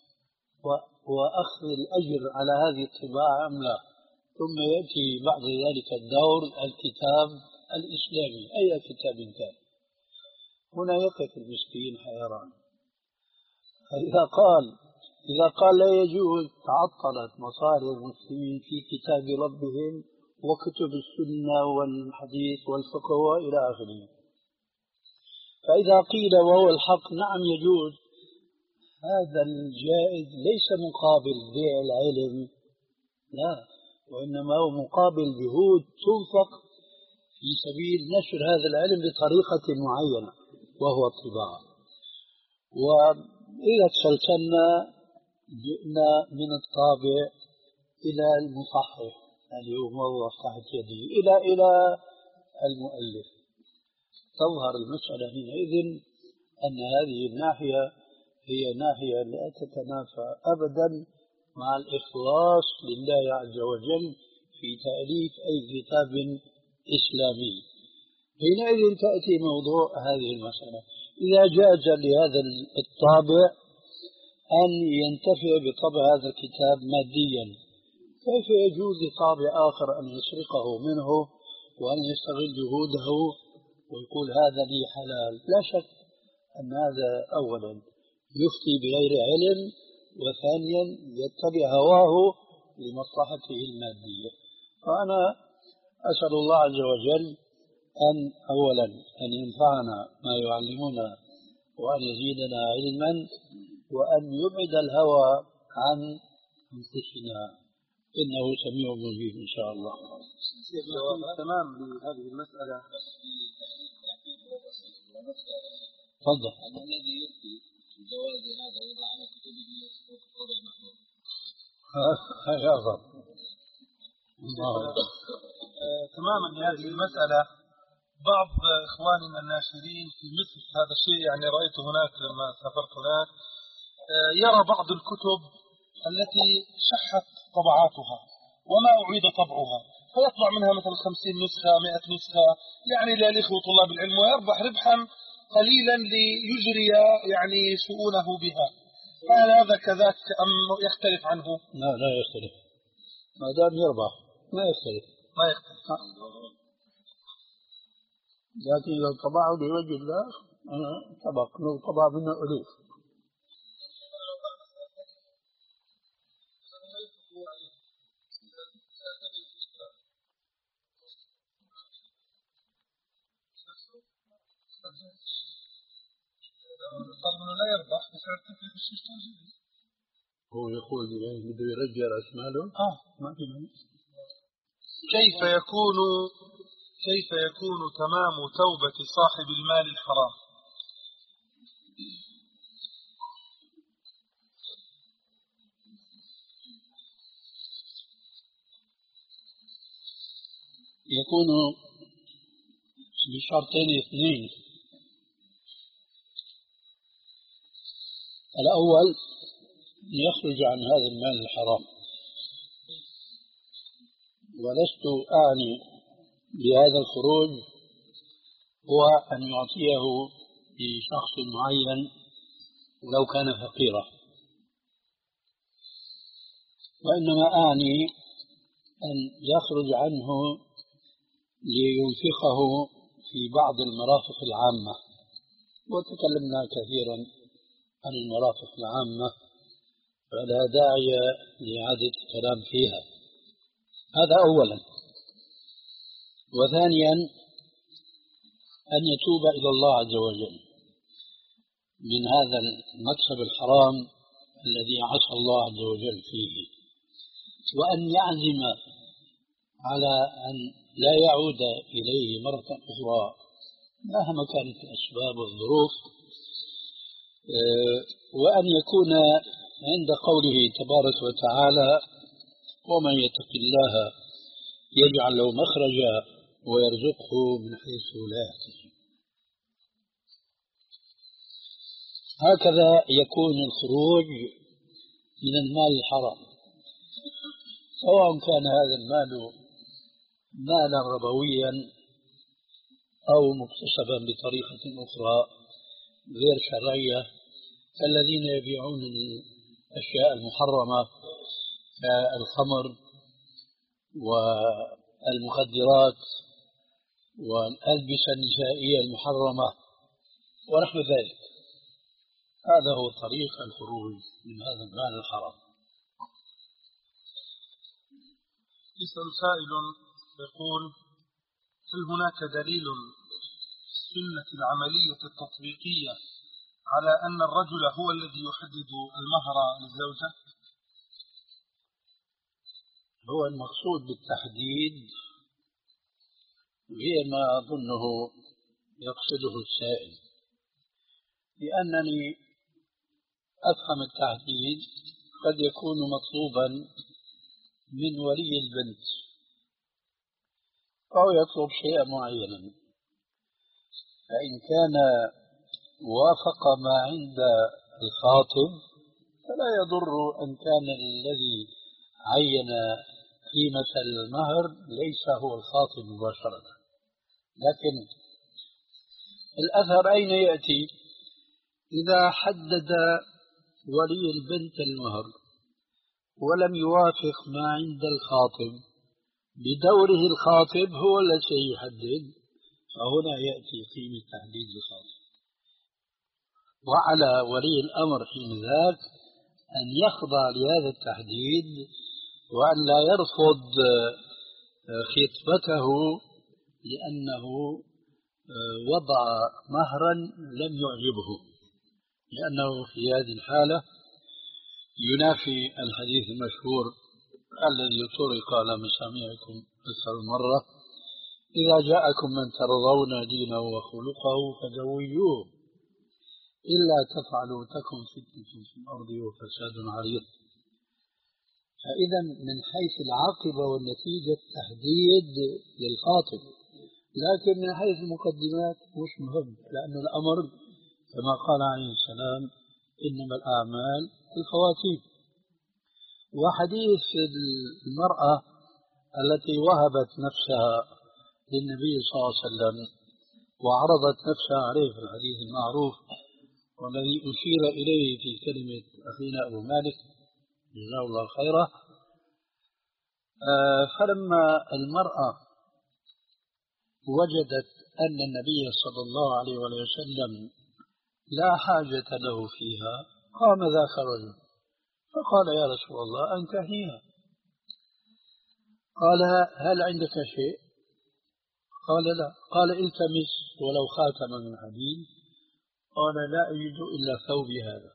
وأخذ الأجر على هذه الطباعة أم لا؟ ثم يأتي بعد ذلك الدور الكتاب الإسلامي أي كتاب كان. هنا يقف المسكين حيران. فإذا قال إذا قال لا يجوز، تعطلت مصالح المسلمين في كتاب ربهم وكتب السنة والحديث والفقه وإلى آخره. فإذا قيل وهو الحق نعم يجوز، هذا الجائز ليس مقابل بيع العلم، لا، وإنما هو مقابل جهود تنفق في سبيل نشر هذا العلم بطريقة معينة وهو الطباعة. وإذا تسلسلنا جئنا من الطابع إلى المصحح الذي هو موظف تحت يده إلى إلى المؤلف. تظهر المسألة حينئذ أن هذه الناحية هي ناحية لا تتنافى أبدا مع الإخلاص لله عز وجل في تأليف أي كتاب إسلامي. حينئذ تأتي موضوع هذه المسألة: إذا جاز لهذا الطابع أن ينتفع بطبع هذا الكتاب ماديا، كيف يجوز لطابع آخر أن يسرقه منه وأن يستغل جهوده ويقول هذا لي حلال؟ لا شك أن هذا أولا يفتي بغير علم، وثانيا يتبع هواه لمصلحته المادية. فأنا أسأل الله عز وجل أن أولا أن ينفعنا ما يعلمنا وأن يزيدنا علما، وأن يبعد الهوى عن أنفسنا، إنه سميع مجيب إن شاء الله. تمام لهذه المسألة. تفضل. الذي يفتي بجواز هذا وضع على كتبه وكتب المحمود. هذا أفضل. تماما لهذه المسألة. بعض إخواننا الناشرين في مثل هذا الشيء، يعني رأيت هناك لما سافرت هناك، يرى بعض الكتب التي شحت طبعاتها وما أعيد طبعها، فيطبع منها مثل خمسين نسخة مئة نسخة يعني للإخوة طلاب العلم، ويربح ربحا قليلا ليجري يعني شؤونه بها. هل هذا كذاك أم يختلف عنه؟ لا لا يختلف، ما دام يربح ما يختلف. ما يختلف. لكن لو طبعوا لوجه الله أنا طبق، لو طبع منه ألوف. لا يربح بسبب تكلفة الشيطان. هو يقول يعني بده يرجع رأس ماله. آه ما في مانع. كيف يكون كيف يكون تمام توبة صاحب المال الحرام؟ يكون بشرطين اثنين: الأول يخرج عن هذا المال الحرام، ولست أعني بهذا الخروج هو أن يعطيه لشخص معين ولو كان فقيرا، وإنما أعني أن يخرج عنه لينفقه في بعض المرافق العامة، وتكلمنا كثيرا عن المرافق العامة فلا داعي لإعادة الكلام فيها. هذا أولا. وثانيا أن يتوب إلى الله عز وجل من هذا المكسب الحرام الذي عصى الله عز وجل فيه، وأن يعزم على أن لا يعود إليه مرة أخرى مهما كانت الأسباب والظروف، وأن يكون عند قوله تبارك وتعالى: ومن يتق الله يجعل له مخرجا ويرزقه من حيث لا يحتسب. هكذا يكون الخروج من المال الحرام، سواء كان هذا المال مالا ربويا أو مكتسبا بطريقة أخرى غير شرعية، كالذين يبيعون الأشياء المحرمة كالخمر والمخدرات والألبسة النسائية المحرمة ونحو ذلك. هذا هو طريق الخروج من هذا المال الحرام. يسأل سائل يقول: هل هناك دليل في السنة العملية التطبيقية على أن الرجل هو الذي يحدد المهر للزوجة؟ هو المقصود بالتحديد غير ما أظنه يقصده السائل، لأنني أفهم التحديد قد يكون مطلوبا من ولي البنت أو يطلب شيئا معينا، فإن كان وافق ما عند الخاطب فلا يضر أن كان الذي عين قيمة المهر ليس هو الخاطب مباشرة. لكن الأثر أين يأتي؟ إذا حدد ولي البنت المهر ولم يوافق ما عند الخاطب، بدوره الخاطب هو الذي يحدد، فهنا يأتي قيمة تحديد الخاطب. وعلى ولي الأمر حين ذاك أن يخضع لهذا التحديد وأن لا يرفض خطبته لأنه وضع مهرا لم يعجبه، لأنه في هذه الحالة ينافي الحديث المشهور الذي طرق على مسامعكم أكثر مرة: إذا جاءكم من ترضون دينه وخلقه فزوجوه، إلا تفعلوا تكن فتنة في الأرض وفساد عريض. فإذا من حيث العاقبة والنتيجة تحديد للخاطب، لكن من حيث المقدمات مش مهم، لأن الأمر كما قال عليه السلام: إنما الأعمال بالخواتيم. وحديث المرأة التي وهبت نفسها للنبي صلى الله عليه وسلم وعرضت نفسها عليه في الحديث المعروف والذي أشير إليه في كلمة أخينا أبو مالك جزاه الله خيرا، فلما المرأة وجدت أن النبي صلى الله عليه وسلم لا حاجة له فيها قام ذاك الرجل فقال: يا رسول الله أنكحيها. قال: هل عندك شيء؟ قال: لا. قال: التمس ولو خاتما من حديد. قال: لا أجد إلا ثوبي هذا.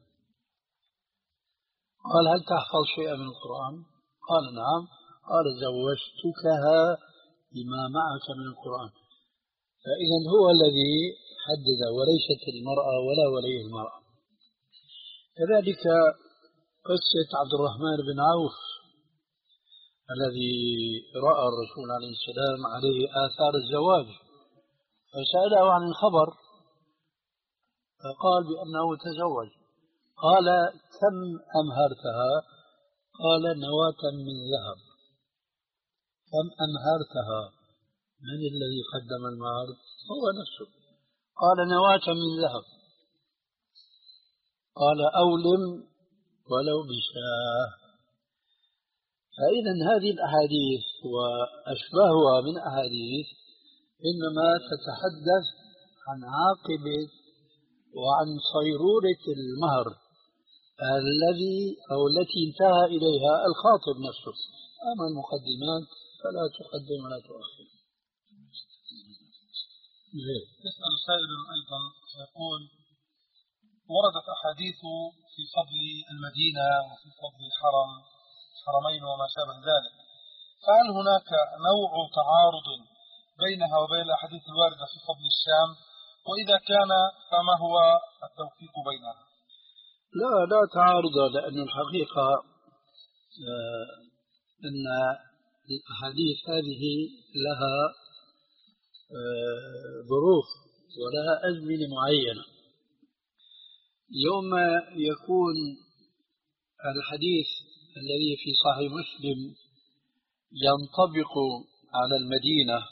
قال: هل تحفظ شيئا من القرآن؟ قال: نعم. قال: زوجتكها بما معك من القرآن. فإذا هو الذي حدد وليست المرأة ولا ولي المرأة. كذلك قصة عبد الرحمن بن عوف الذي رأى الرسول عليه السلام عليه آثار الزواج فسأله عن الخبر فقال بأنه تزوج. قال: كم أمهرتها؟ قال: نواة من ذهب. كم أمهرتها؟ من الذي قدم المهر؟ هو نفسه. قال: نواة من ذهب. قال: أولم ولو بشاه. فإذا هذه الأحاديث وأشباهها من أحاديث إنما تتحدث عن عاقبة وعن صيرورة المهر الذي أو التي انتهى إليها الخاطب نفسه. أما المقدمات فلا تقدم ولا تؤخر. يسأل سائل أيضا يقول: وردت أحاديث في فضل المدينة وفي فضل الحرم الحرمين وما شابه ذلك، فهل هناك نوع تعارض بينها وبين الأحاديث الواردة في فضل الشام؟ وإذا كان فما هو التوفيق بينها؟ لا لا تعارض، لأن الحقيقة آه أن الأحاديث هذه لها ظروف ولها أزمنة معينة. يوم يكون الحديث الذي في صحيح مسلم ينطبق على المدينة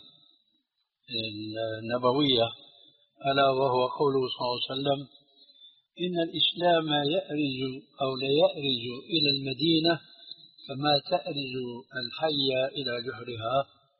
النبوية، ألا وهو قوله صلى الله عليه وسلم: إن الإسلام يأرج أو لا يأرج إلى المدينة كما تأرج الحية إلى جحرها.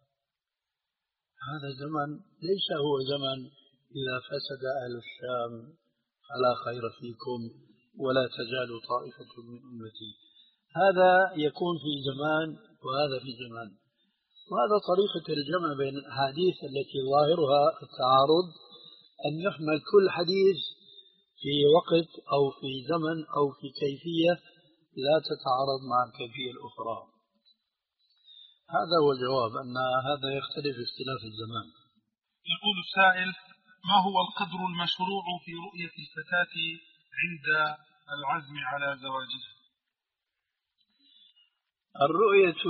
هذا زمن ليس هو زمن إذا فسد أهل الشام فلا خير فيكم ولا تزال طائفة من أمتي. هذا يكون في زمان وهذا في زمان. وهذا طريقة الجمع بين الأحاديث التي ظاهرها التعارض، أن يحمل كل حديث في وقت أو في زمن أو في كيفية لا تتعارض مع الكيفية الأخرى. هذا هو الجواب، أن هذا يختلف اختلاف الزمان. يقول السائل: ما هو القدر المشروع في رؤية الفتاة عند العزم على زواجها؟ الرؤية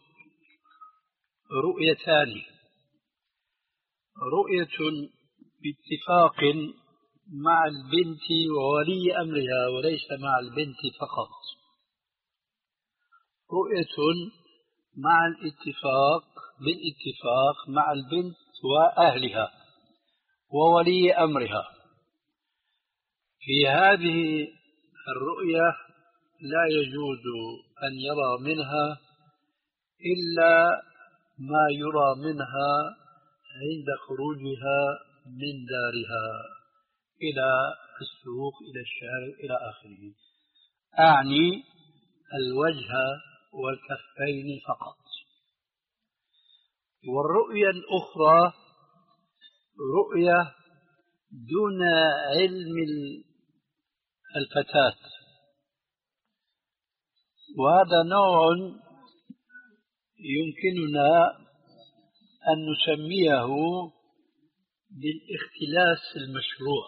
رؤيتان: رؤية باتفاق مع البنت وولي أمرها وليس مع البنت فقط، رؤية مع الاتفاق بالاتفاق مع البنت وأهلها وولي أمرها. في هذه الرؤية لا يجوز أن يرى منها إلا ما يرى منها عند خروجها من دارها إلى السوق إلى الشارع إلى آخره، أعني الوجه والكفين فقط. والرؤية الأخرى رؤية دون علم الفتاة، وهذا نوع يمكننا أن نسميه بالاختلاس المشروع.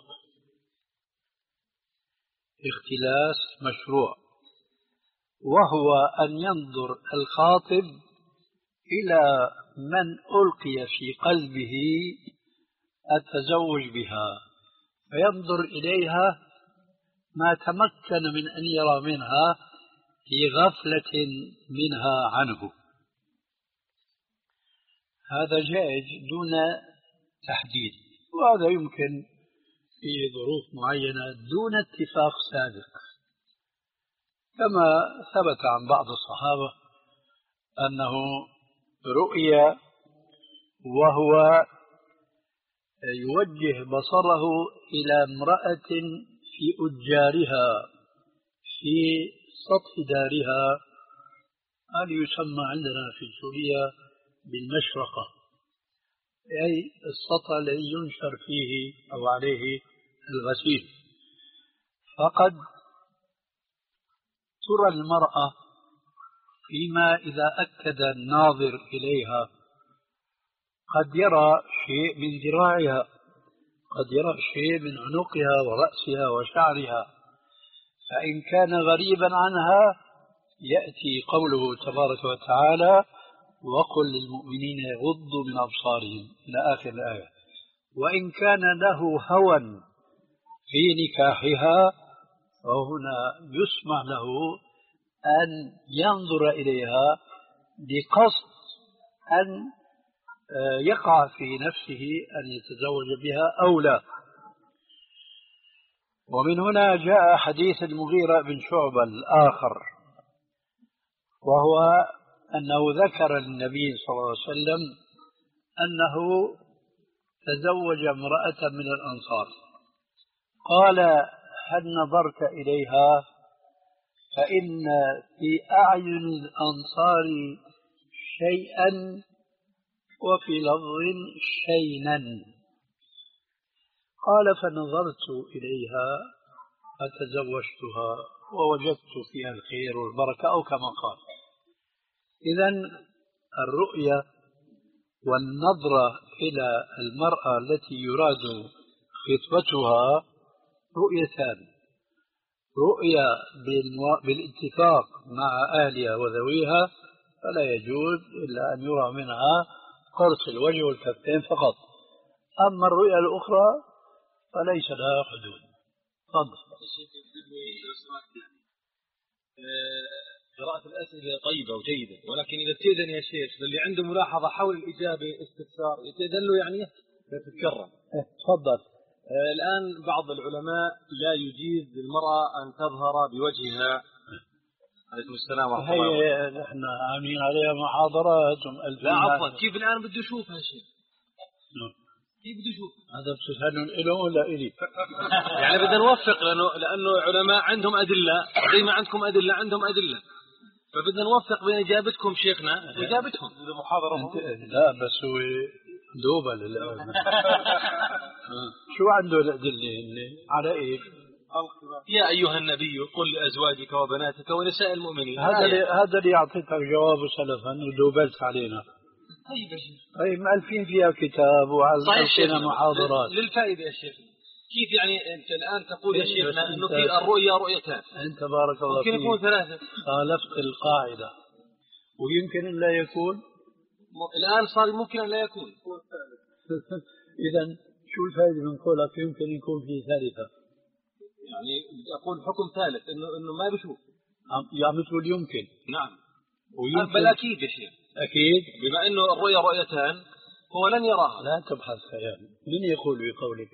اختلاس مشروع، وهو أن ينظر الخاطب إلى من ألقي في قلبه التزوج بها، فينظر إليها ما تمكن من أن يرى منها في غفلة منها عنه. هذا جائز دون تحديد، وهذا يمكن في ظروف معينة دون اتفاق سابق، كما ثبت عن بعض الصحابة أنه رؤيا وهو يوجه بصره إلى امرأة في أجارها في سطح دارها، هذا يسمى عندنا في سوريا بالمشرقة، أي السطح الذي ينشر فيه أو عليه الغسيل. فقد ترى المرأة فيما إذا أكد الناظر إليها قد يرى شيء من ذراعها، قد يرى شيء من عنقها ورأسها وشعرها، فإن كان غريبا عنها يأتي قوله تبارك وتعالى: وقل للمؤمنين يغضوا من أبصارهم إلى آخر الآية. وإن كان له هوى في نكاحها فهنا يسمح له أن ينظر إليها بقصد أن يقع في نفسه أن يتزوج بها أو لا. ومن هنا جاء حديث المغيرة بن شعبة الآخر، وهو أنه ذكر للنبي صلى الله عليه وسلم أنه تزوج امرأة من الأنصار، قال: هل نظرت إليها؟ فإن في أعين الأنصار شيئا وفي لفظ شينا. قال: فنظرت إليها فتزوجتها ووجدت فيها الخير والبركة، أو كما قال. إذن الرؤية والنظرة إلى المرأة التي يراد خطبتها رؤيتان: رؤية بالاتفاق مع أهلها وذويها، فلا يجوز إلا أن يرى منها قرص الوجه والكفين فقط. أما الرؤيا الأخرى فليس لها حدود. تفضل. قراءة الأسئلة طيبة وجيدة، ولكن إذا تأذن يا شيخ للي عنده ملاحظة حول الإجابة استفسار يتأذن له يعني تتكرر. تفضل. آه الآن بعض العلماء لا يجيز للمرأة أن تظهر بوجهها. عليكم السلام ورحمة الله وبركاته. هي نحن عاملين عليها محاضرات ومؤلفين. لا عفوا، كيف الآن بده يشوفها شيء؟ كيف بده يشوف؟ هذا بتسألون إله ولا إلي؟ يعني بدنا نوفق، لأنه لأنه علماء عندهم أدلة زي ما عندكم أدلة عندهم أدلة، فبدنا نوفق بين إجابتكم شيخنا وإجابتهم. إذا محاضرة لا بس هو دوبة للآن. شو عنده الأدلة على إيه؟ يا أيها النبي قل لأزواجك وبناتك ونساء المؤمنين. هذا اللي هذا اللي أعطيتك جوابه سلفا ودوبلت علينا. طيب يا شيخ. طيب مألفين فيها كتاب وعلقنا محاضرات. للفائدة يا شيخ. كيف يعني أنت الآن تقول يا شيخنا إنه في الرؤيا رؤيتان؟ أنت بارك الله فيك. ممكن يكون ثلاثة. خالفت القاعدة. ويمكن أن لا يكون. الآن صار ممكن أن لا يكون. إذا شو الفائدة من قولك يمكن يكون في ثالثة؟ يعني أقول حكم ثالث إنه إنه ما بيشوف. يعني تقول يمكن. نعم. ويمكن. بل أكيد يا شيخ. أكيد. بما إنه الرؤيا رؤيتان هو لن يراها. لا تبحث خيال. من يقول بقولك؟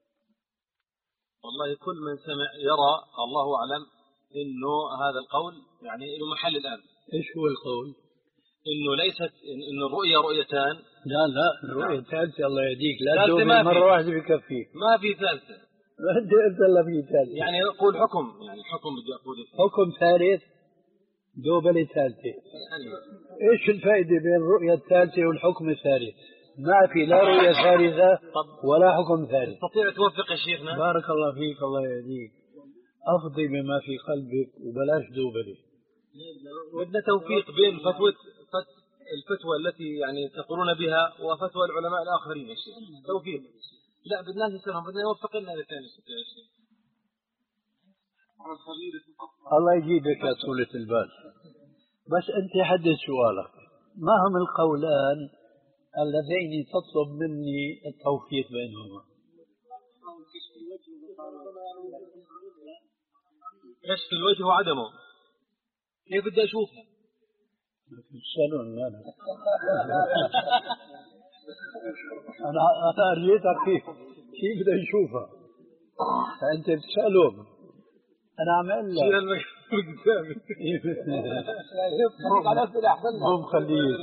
والله كل من سمع يرى، الله أعلم، إنه هذا القول يعني له محل الآن. إيش هو القول؟ إنه ليست إنه الرؤيا رؤيتان. لا لا الرؤيا الثالثة الله يهديك لا تدوم مرة واحدة بكفيك. ما في ثالثة. ما أنت قلت إلا في ثالثة. يعني أقول حكم، يعني حكم بدي أقول. حكم ثالث دوبلة ثالثة. يعني إيش الفائدة بين الرؤيا الثالثة والحكم الثالث؟ ما في لا رؤيا ثالثة ولا حكم ثالث. تستطيع توفق يا شيخنا؟ بارك الله فيك الله يهديك. أفضي بما في قلبك وبلاش دوبلة. بدنا توفيق بين فتوى الفتوى التي يعني تقولون بها وفتوى العلماء الآخرين يا شيخ. توفيق. لا بدنا نسألهم، بدنا نوفق لنا الاثنين يا شيخ. الله يجيبك يا طولة البال. بس أنت حدد سؤالك، ما هم القولان اللذين تطلب مني التوفيق بينهما؟ كشف الوجه وعدمه. كيف بدي أشوفها؟ تسألون لا لا. أنا أنا أريتك كيف كيف بدي أشوفها؟ فأنت بتسألهم. أنا عمل لك. هم خليه.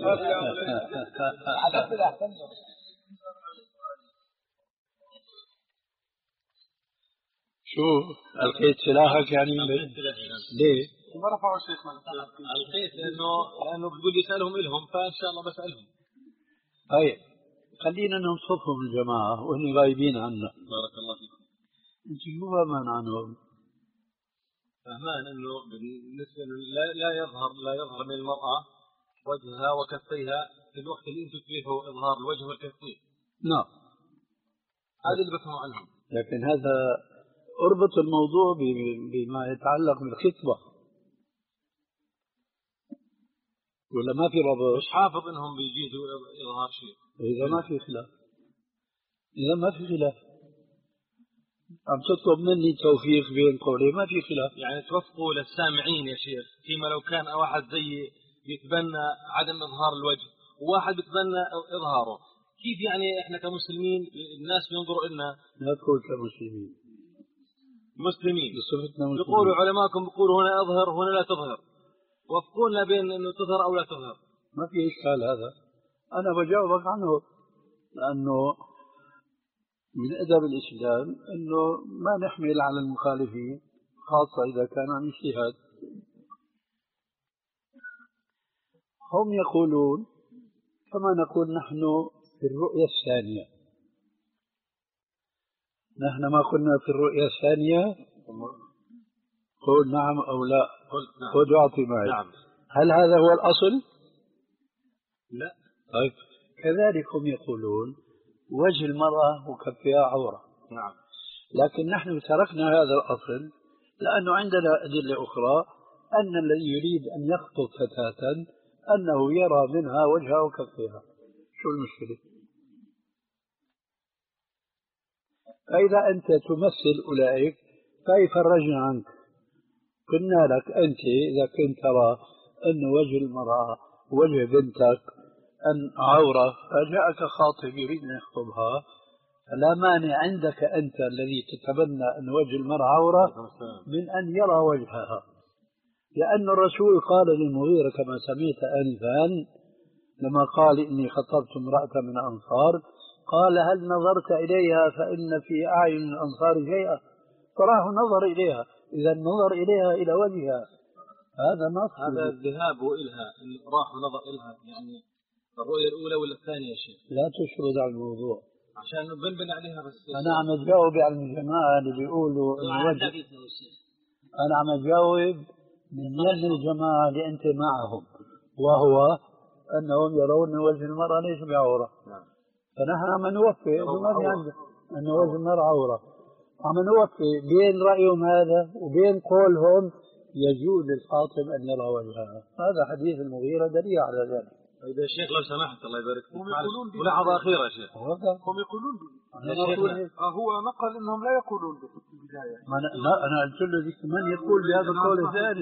شو ألقيت سلاحك يعني؟ ليه؟ ما رفعوا الشيخ. ألقيت لأنه لأنه بتقول يسألهم إلهم، فإن شاء الله بسألهم. طيب خلينا نوصفهم الجماعة وهم غايبين عنا. بارك الله فيكم. أنت شو فهمان عنهم؟ فهمان إنه بالنسبة لا لا يظهر لا يظهر من المرأة وجهها وكفيها في الوقت اللي أنتم فيه إظهار الوجه والكفين. نعم. هذا اللي بفهمه عنهم. لكن هذا اربط الموضوع بما يتعلق بالخطبة. ولا ما في ربط؟ مش حافظ إنهم بيجيزوا إظهار شيء. إذا ما في خلاف. إذا ما في خلاف. عم تطلب مني توفيق بين قولي ما في خلاف. يعني توفقوا للسامعين يا شيخ، فيما لو كان واحد زي يتبنى عدم إظهار الوجه وواحد يتبنى إظهاره، كيف يعني إحنا كمسلمين الناس بينظروا إلنا؟ لا تقول كمسلمين. مسلمين. بصفتنا مسلمين. يقولوا علماءكم بيقولوا هنا أظهر هنا لا تظهر. وفقونا بين إنه تظهر أو لا تظهر. ما في إشكال هذا. أنا بجاوبك عنه لأنه من أدب الإسلام أنه ما نحمل على المخالفين خاصة إذا كان عن اجتهاد. هم يقولون كما نقول نحن في الرؤية الثانية. نحن ما قلنا في الرؤية الثانية قل نعم أو لا. خذ واعطي معي. نعم. هل هذا هو الأصل؟ لا. طيب كذلك هم يقولون وجه المرأة وكفها عورة. نعم. لكن نحن تركنا هذا الأصل لأنه عندنا أدلة أخرى أن الذي يريد أن يخطب فتاة أنه يرى منها وجهها وكفيها، شو المشكلة؟ فإذا أنت تمثل أولئك فيفرجنا عنك. قلنا لك أنت إذا كنت ترى أن وجه المرأة وجه بنتك أن عورة فجاءك خاطب يريد أن يخطبها، فلا مانع عندك أنت الذي تتبنى أن وجه المرأة عورة من أن يرى وجهها، لأن الرسول قال للمغيرة كما سمعت آنفا لما قال إني خطبت امرأة من الأنصار، قال هل نظرت إليها فإن في أعين الأنصار شيئا، فراه نظر إليها، إذا النظر إليها إلى وجهها هذا نص. هذا الذهاب وإلها راح ونظر إلها، يعني الرؤية الأولى ولا الثانية شيء؟ لا تشرد على الموضوع عشان نبنبن عليها بس. أنا عم أجاوب على الجماعة اللي بيقولوا الوجه، أنا عم أجاوب من ين الجماعة اللي أنت معهم، وهو أنهم يرون وجه المرأة ليس بعورة، فنحن عم نوفي أن وجه المرأة عورة، عم نوفي بين رأيهم هذا وبين قولهم يجوز للخاطب أن يرى وجهها. هذا حديث المغيرة دليل على ذلك. إذا الشيخ لو سمحت الله يبارك فيك ملاحظة أخيرة يا شيخ، هم يقولون به، هو نقل أنهم لا يقولون به في البداية. لا أنا قلت له ذيك من يقول بهذا القول الثاني.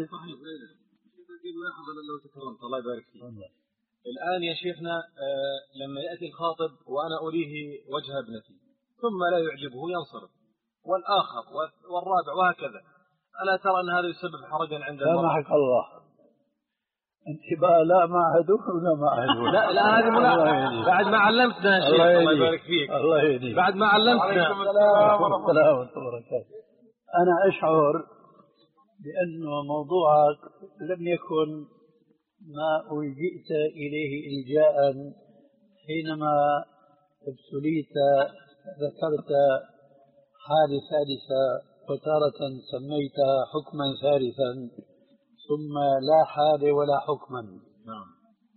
الله يبارك فيك. الآن يا شيخنا آه لما يأتي الخاطب وأنا أريه وجه ابنتي ثم لا يعجبه ينصرف، والآخر والرابع وهكذا، ألا ترى أن هذا يسبب حرجا عند المرأة؟ سامحك الله، أنت بقى لا معهدون ولا معهدون. لا لا هذه ملاحظة بعد ما علمتنا يا شيخ. الله يبارك فيك. الله يهديك. بعد ما علمتنا. السلام ورحمة الله وبركاته. أنا أشعر بأنه موضوعك لم يكن ما ألجئت إليه إلجاء حينما ابتليت ذكرت حال ثالثة وتارة سميت حكما ثالثا ثم لا حال ولا حكما. نعم.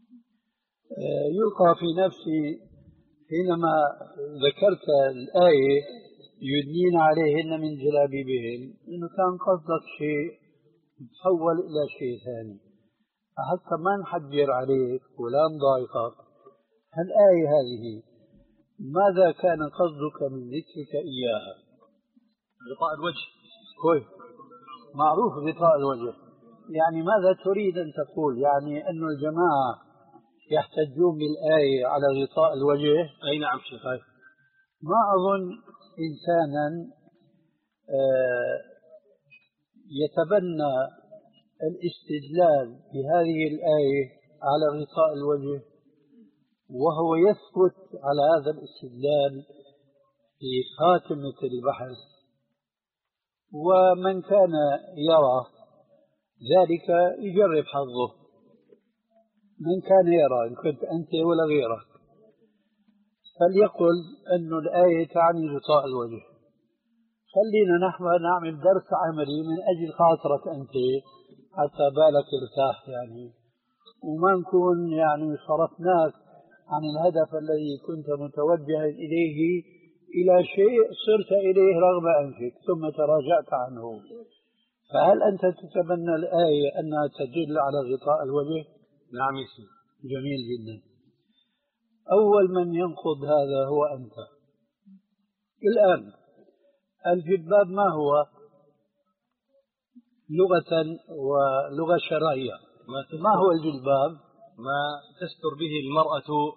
يلقى في نفسي حينما ذكرت الآية يدنين عليهن من جلابيبهن إنه كان قصدك شيء تحول إلى شيء ثاني، حتى ما نحجر عليك ولا نضايقك. هالآية هذه ماذا كان قصدك من ذكرك إياها؟ غطاء الوجه. كويس، معروف غطاء الوجه، يعني ماذا تريد أن تقول؟ يعني أن الجماعة يحتجون بالآية على غطاء الوجه؟ أي نعم شيخ. ما أظن إنسانا يتبنى الاستدلال بهذه الآية على غطاء الوجه وهو يثبت على هذا الاستدلال في خاتمة البحث، ومن كان يرى ذلك يجرب حظه، من كان يرى إن كنت أنت ولا غيرك فليقل أن الآية تعني غطاء الوجه. خلينا نحن نعمل درس عملي من أجل خاطرك أنت حتى بالك يرتاح يعني، وما نكون يعني صرفناك عن الهدف الذي كنت متوجها إليه إلى شيء صرت إليه رغم أنفك ثم تراجعت عنه. فهل أنت تتبنى الآية أنها تدل على غطاء الوجه؟ نعم يسمى. جميل جدا. أول من ينقض هذا هو أنت. الآن الجلباب ما هو؟ لغة ولغة شرعية. ما هو الجلباب؟ ما تستر به المرأة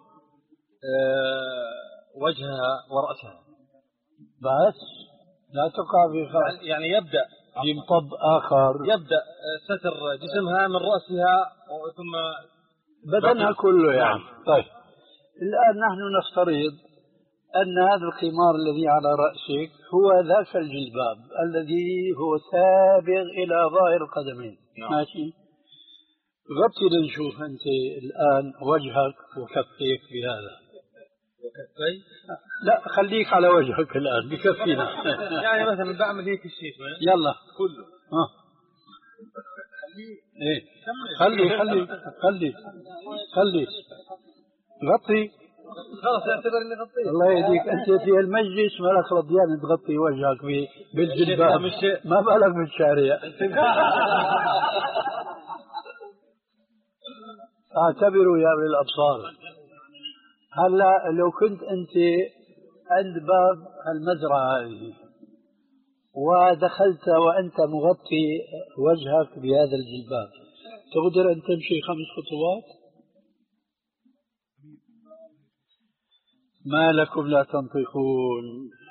وجهها ورأسها بس، لا تقع في يعني, يعني يبدأ بمطب آخر، يبدأ ستر جسمها من رأسها ثم بدنها كله يعني. طيب الآن نحن نفترض أن هذا الخمار الذي على رأسك هو ذاك الجلباب الذي هو سابغ إلى ظاهر القدمين. نعم. ماشي، غطي لنشوف أنت الآن وجهك وكفيك بهذا. وكفي؟ لا خليك على وجهك الآن بكفينا. يعني مثلا بعمل هيك الشيء يلا كله. ها. ايه خلي خلي خلي خلي غطي. خلاص اعتبر اني غطيت. الله يهديك، انت في المجلس مالك رضيان تغطي وجهك بالجلباب، ما بالك بالشارع. اعتبروا يا أولي الأبصار. هلا لو كنت أنت عند باب المزرعة هذه ودخلت وأنت مغطي وجهك بهذا الجلباب، تقدر أن تمشي خمس خطوات؟ ما لكم لا تنطقون؟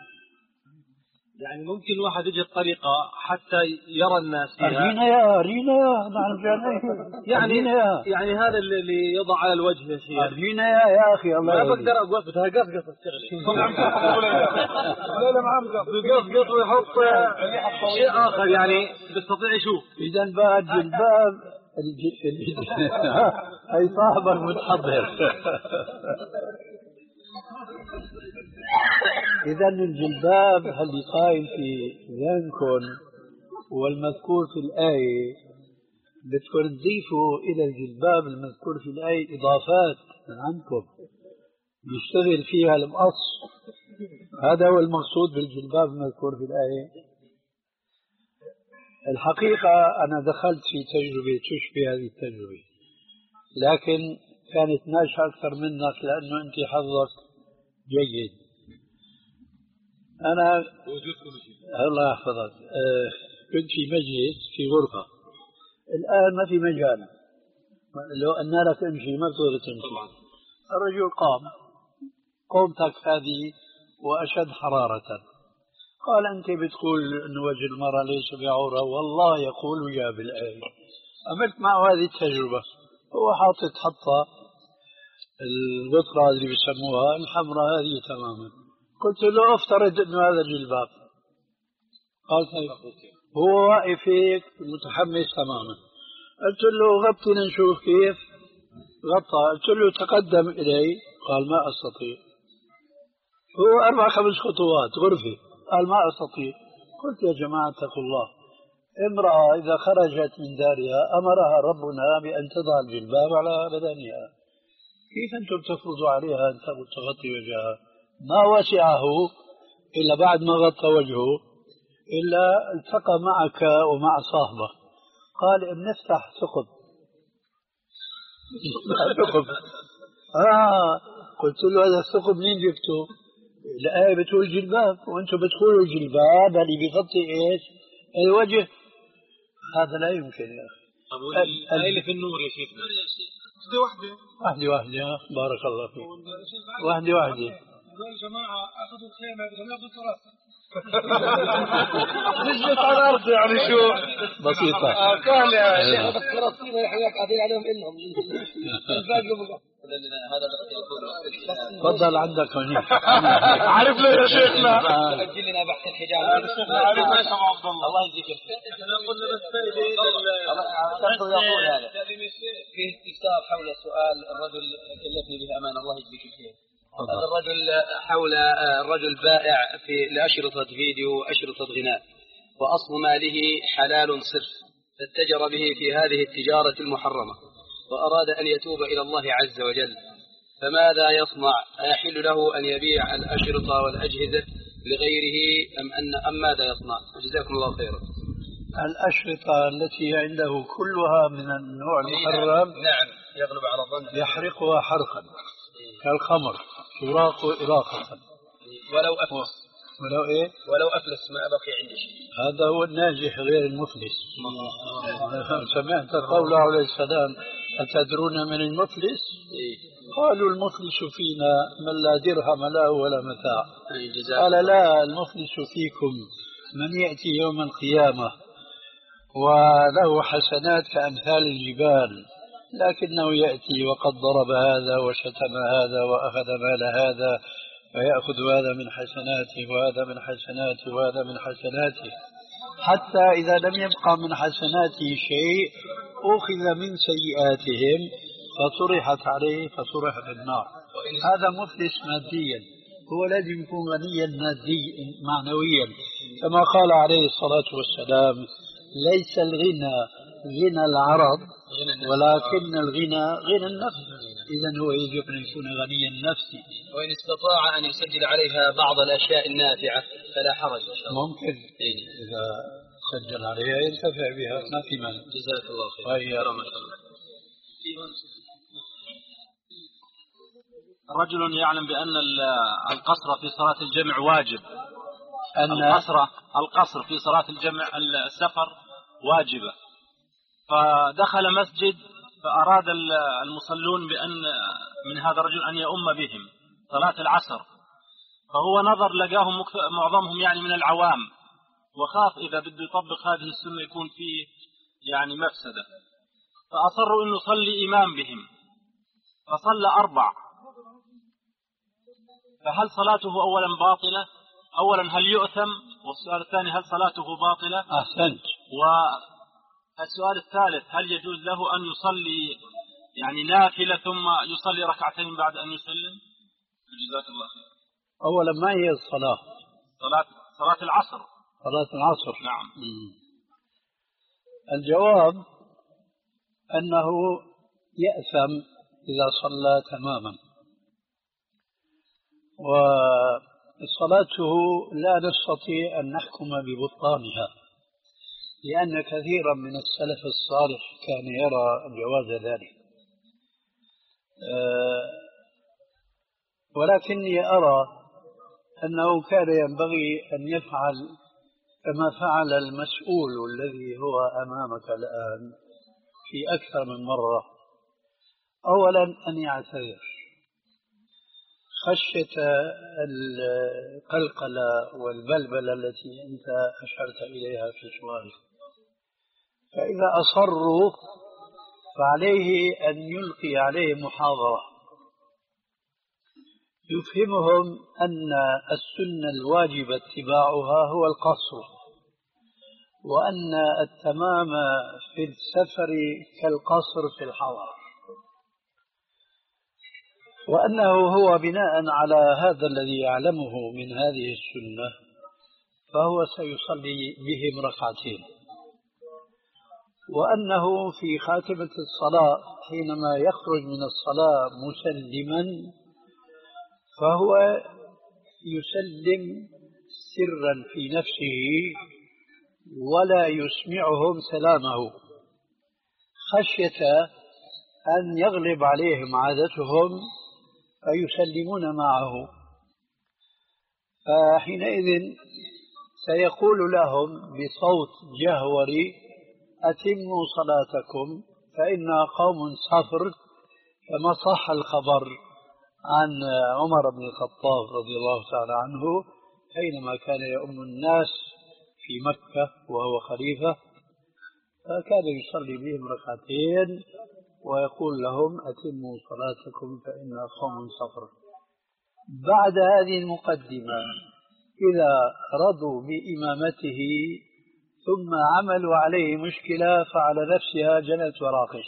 يعني ممكن الواحد يجي الطريقة حتى يرى الناس فيها. أرينا يا أرينا يا نحن يعني يا. يعني هذا اللي يضع على الوجه يا شيخ. أرينا يا يا أخي الله ما بقدر أقص قصقص الشغلة. لا لا ما عم قصقص ويحط شيء آخر يعني بيستطيع يشوف. إذا بعد الباب هي صاحبك متحضر. إذا الجلباب اللي قايم في ذهنكم والمذكور في الآية بدكم تضيفوا إلى الجلباب المذكور في الآية إضافات عندكم يشتغل فيها المقص. هذا هو المقصود بالجلباب المذكور في الآية. الحقيقة أنا دخلت في تجربة تشبه هذه التجربة، لكن كانت ناجحة أكثر منك لأنه أنت حظك جيد. أنا الله يحفظك أه كنت في مجلس في غرفة، الآن ما في مجال، لو أن لك امشي ما بتقدر تمشي. الرجل قام قومتك هذه وأشد حرارة، قال أنت بتقول أن وجه المرأة ليس بعورة، والله يقول جاب الآية. عملت معه هذه التجربة، هو حاطط حطة البطرة اللي بيسموها الحمراء هذه تماما. قلت له افترض انه هذا جلباب. قال طيب. هو واقف هيك متحمس تماما. قلت له غطي نشوف كيف. غطى. قلت له تقدم الي. قال ما استطيع. هو اربع خمس خطوات غرفه. قال ما استطيع. قلت يا جماعه اتقوا الله، امراه اذا خرجت من دارها امرها ربنا بان تضع الجلباب على بدنها، كيف انتم تفرضوا عليها ان تغطي وجهها؟ ما وسعه إلا بعد ما غطى وجهه إلا التقى معك ومع صاحبه. قال إن نفتح ثقب. ثقب. آه قلت له هذا الثقب منين جبته؟ الآية بتقول جلباب وأنتم بتقولوا جلباب اللي بيغطي إيش؟ الوجه. هذا لا يمكن يا أخي. الآية اللي في النور يا شيخنا واحدة واحدة واحدة بارك الله فيك. واحدة واحدة. يا جماعة أخذوا الخيمة بدهم ياخذوا التراث. نزلت على الأرض يعني شو بسيطة. قال يا شيخ بس فلسطين يحياك قاعدين عليهم إنهم هذا تفضل عندك هنيك. عارف له يا شيخنا. سجل لنا بحث الحجاب. عارف ليش أبو عبد الله. الله يجزيك الخير. قلنا بس يقول هذا في استفسار حول سؤال الرجل كلفني به أمان الله يجزيك الخير. هذا الرجل حول الرجل بائع في لأشرطة فيديو وأشرطة غناء، وأصل ماله حلال صرف، فاتجر به في هذه التجارة المحرمة وأراد أن يتوب إلى الله عز وجل، فماذا يصنع؟ أيحل له أن يبيع الأشرطة والأجهزة لغيره أم أن أم ماذا يصنع؟ جزاكم الله خيرا. الأشرطة التي عنده كلها من النوع المحرم نعم يغلب على الظن يحرقها حرقا كالخمر تراق إراقة ولو أفلس. ولو إيه؟ ولو أفلس ما بقي عندي شيء. هذا هو الناجح غير المفلس. سمعت قوله عليه السلام أتدرون من المفلس؟ قالوا المفلس فينا من لا درهم له ولا متاع. قال لا، المفلس فيكم من يأتي يوم القيامة وله حسنات كأمثال الجبال، لكنه يأتي وقد ضرب هذا وشتم هذا وأخذ مال هذا، فيأخذ هذا من حسناته وهذا من حسناته وهذا من حسناته، حتى إذا لم يبقى من حسناته شيء أخذ من سيئاتهم فطرحت عليه فطرح في النار. هذا مفلس ماديا، هو لازم يكون غنيا ماديا معنويا، كما قال عليه الصلاة والسلام ليس الغنى غنى العرض ولكن الغنى غنى النفس. إذن هو يجب أن يكون غنيا نفسي. وإن استطاع أن يسجل عليها بعض الأشياء النافعة فلا حرج إن شاء الله. ممكن إذا سجل عليها ينتفع بها ما في مانع. جزاك الله خير. وهي رجل يعلم بأن القصر في صلاة الجمع واجب، أن القصر القصر في صلاة الجمع السفر واجبة، فدخل مسجد فأراد المصلون بأن من هذا الرجل أن يؤم بهم صلاة العصر، فهو نظر لقاهم معظمهم يعني من العوام، وخاف إذا بده يطبق هذه السنة يكون فيه يعني مفسدة، فأصروا أن يصلي إمام بهم، فصلى أربع. فهل صلاته أولا باطلة؟ أولا هل يؤثم؟ والسؤال الثاني هل صلاته باطلة؟ أحسنت. والسؤال الثالث هل يجوز له أن يصلي يعني نافلة ثم يصلي ركعتين بعد أن يسلم؟ جزاك الله خير. أولا ما هي الصلاة؟ صلاة صلاة العصر. صلاة العصر. نعم. مم. الجواب أنه يأثم إذا صلى تماما، وصلاته لا نستطيع أن نحكم ببطلانها، لأن كثيرا من السلف الصالح كان يرى جواز ذلك، ولكني أرى أنه كان ينبغي أن يفعل كما فعل المسؤول الذي هو أمامك الآن في أكثر من مرة. أولا أن يعتذر خشية القلقلة والبلبلة التي أنت أشرت إليها في سؤالك، فإذا أصروا فعليه أن يلقي عليه محاضرة يفهمهم أن السنة الواجب اتباعها هو القصر، وأن التمام في السفر كالقصر في الحضر، وأنه هو بناء على هذا الذي يعلمه من هذه السنة فهو سيصلي بهم ركعتين، وأنه في خاتمة الصلاة حينما يخرج من الصلاة مسلما فهو يسلم سرا في نفسه ولا يسمعهم سلامه، خشية أن يغلب عليهم عادتهم فيسلمون معه، فحينئذ سيقول لهم بصوت جهوري: أتموا صلاتكم فإنا قوم صفر، كما صح الخبر عن عمر بن الخطاب رضي الله تعالى عنه حينما كان يؤم الناس في مكة وهو خليفة، فكان يصلي بهم ركعتين ويقول لهم: أتموا صلاتكم فإنا قوم صفر. بعد هذه المقدمة إذا رضوا بإمامته ثم عملوا عليه مشكلة فعلى نفسها جنت وراقش،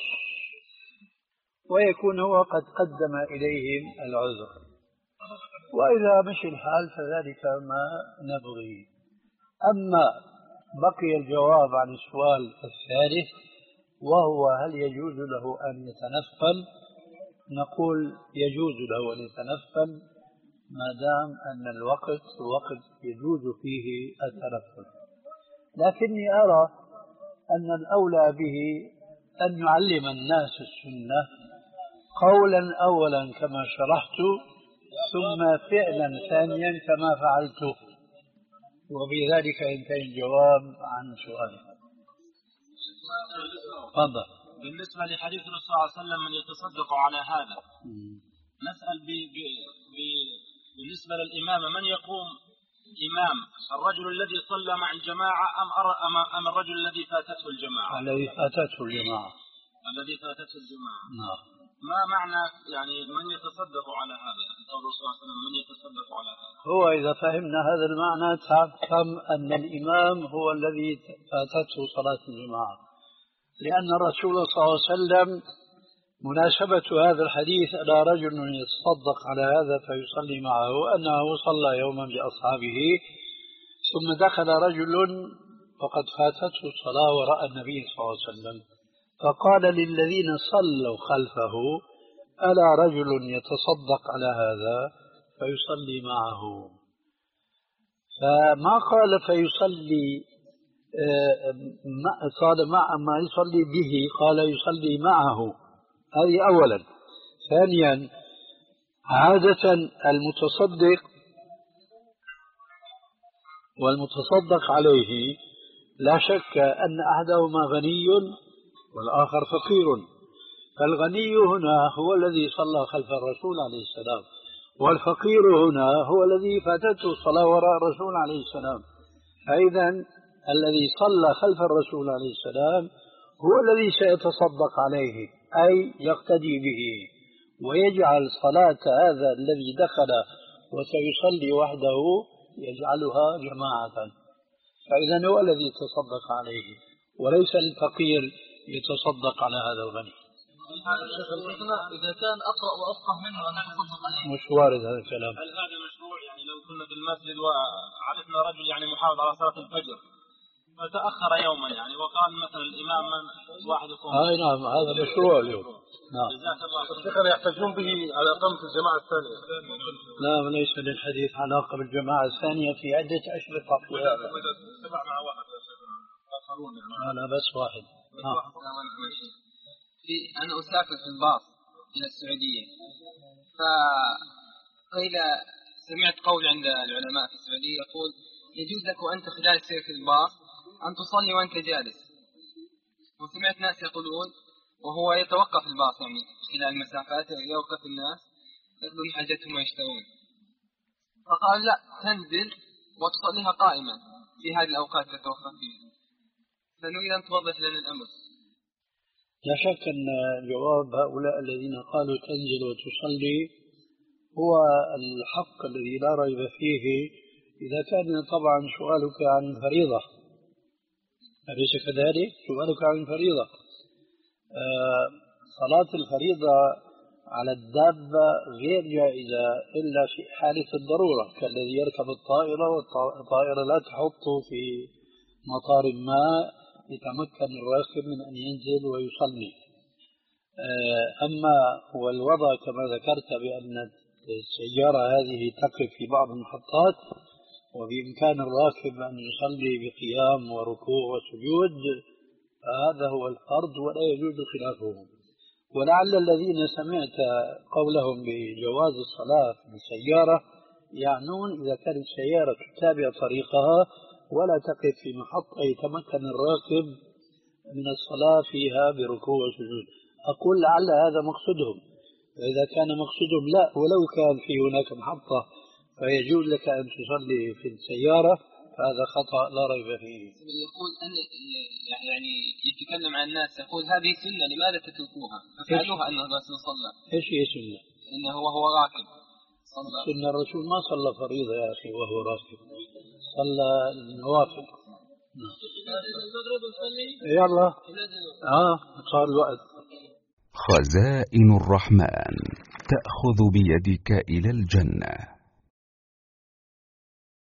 ويكون هو قد قدم إليهم العذر، وإذا مشي الحال فذلك ما نبغي. أما بقي الجواب عن السؤال الثالث وهو هل يجوز له أن يتنفل، نقول يجوز له أن يتنفل ما دام أن الوقت وقت يجوز فيه التنفل، لكني أرى أن الأولى به أن يعلم الناس السنة قولا أولا كما شرحت، ثم فعلا ثانيا كما فعلت، وبذلك ينتهي الجواب عن سؤالك. تفضل. بالنسبة لحديث الرسول صلى الله عليه وسلم من يتصدق على هذا، نسأل ب... ب... ب... بالنسبة للإمام من يقوم إمام، الرجل الذي صلى مع الجماعة أم أم أم الرجل الذي فاتته الجماعة؟ الذي فاتته الجماعة. الذي فاتته الجماعة. نعم. ما معنى يعني من يتصدق على هذا؟ قول الرسول صلى الله عليه وسلم من يتصدق على هذا؟ هو إذا فهمنا هذا المعنى تفهم أن الإمام هو الذي فاتته صلاة الجماعة، لأن الرسول صلى الله عليه وسلم مناسبة هذا الحديث أن رجل يتصدق على هذا فيصلي معه أنه صلى يوما بأصحابه ثم دخل رجل وقد فاتته الصلاة ورأى النبي صلى الله عليه وسلم فقال للذين صلوا خلفه: ألا رجل يتصدق على هذا فيصلي معه. فما قال فيصلي قال مع ما يصلي به، قال يصلي معه. هذه أولا. ثانيا عادة المتصدق والمتصدق عليه لا شك أن أحدهما غني والآخر فقير، فالغني هنا هو الذي صلى خلف الرسول عليه السلام، والفقير هنا هو الذي فاتته الصلاة وراء الرسول عليه السلام. فإذا الذي صلى خلف الرسول عليه السلام هو الذي سيتصدق عليه، أي يقتدي به ويجعل صلاة هذا الذي دخل وسيصلي وحده يجعلها جماعة، فإذا هو الذي يتصدق عليه وليس الفقير يتصدق على هذا الغني. إذا كان أقرأ وأفقه منه أن يتصدق عليه مش وارد هذا الكلام. هل هذا مشروع؟ يعني لو كنا في المسجد وعرفنا رجل يعني محافظ على صلاة الفجر فتأخر يوما يعني وقال مثلا الإمام من واحد يقوم. آه نعم هذا مشروع اليوم. نعم. شيخنا يحتجون به على إقامة الجماعة الثانية. لا ليس للحديث علاقة بالجماعة الثانية في عدة أشرطة في هذا. مع واحد آخرون. لا بس واحد. آه. في أنا أسافر في الباص إلى السعودية، فقيل سمعت قول عند العلماء في السعودية يقول يجوز لك وأنت خلال السير في الباص أن تصلي وأنت جالس، وسمعت ناس يقولون وهو يتوقف الباص يعني خلال المسافات يوقف الناس يقضون حاجتهم ويشترون، فقال لا تنزل وتصليها قائما في هذه الأوقات التي توقف فيها، فنريد أن توضح لنا الأمر. لا شك أن جواب هؤلاء الذين قالوا تنزل وتصلي هو الحق الذي لا ريب فيه، إذا كان طبعا سؤالك عن فريضة، أليس كذلك؟ سؤالك عن فريضة. آه صلاة الفريضة على الدابة غير جائزة إلا في حالة الضرورة، كالذي يركب الطائرة والطائرة لا تحط في مطار ما يتمكن الراكب من أن ينزل ويصلي. أما هو الوضع كما ذكرت بأن السيارة هذه تقف في بعض المحطات وبإمكان الراكب أن يصلي بقيام وركوع وسجود، فهذا هو الفرض ولا يجوز خلافه. ولعل الذين سمعت قولهم بجواز الصلاة في السيارة يعنون إذا كانت السيارة تتابع طريقها ولا تقف في محطة يتمكن الراكب من الصلاة فيها بركوع وسجود. أقول لعل هذا مقصودهم، فإذا كان مقصودهم لا ولو كان في هناك محطة فيجوز لك أن تصلي في السيارة، فهذا خطأ لا ريب فيه. يقول أن يعني يتكلم عن الناس يقول هذه سنة لماذا تتركوها؟ ففعلوها أن الرسول صلى. إيش هي سنة؟ إنه وهو راكب صلى. سنة الرسول ما صلى فريضة يا أخي وهو راكب، صلى النوافل. يلا آه صار الوقت. خزائن الرحمن تأخذ بيدك إلى الجنة.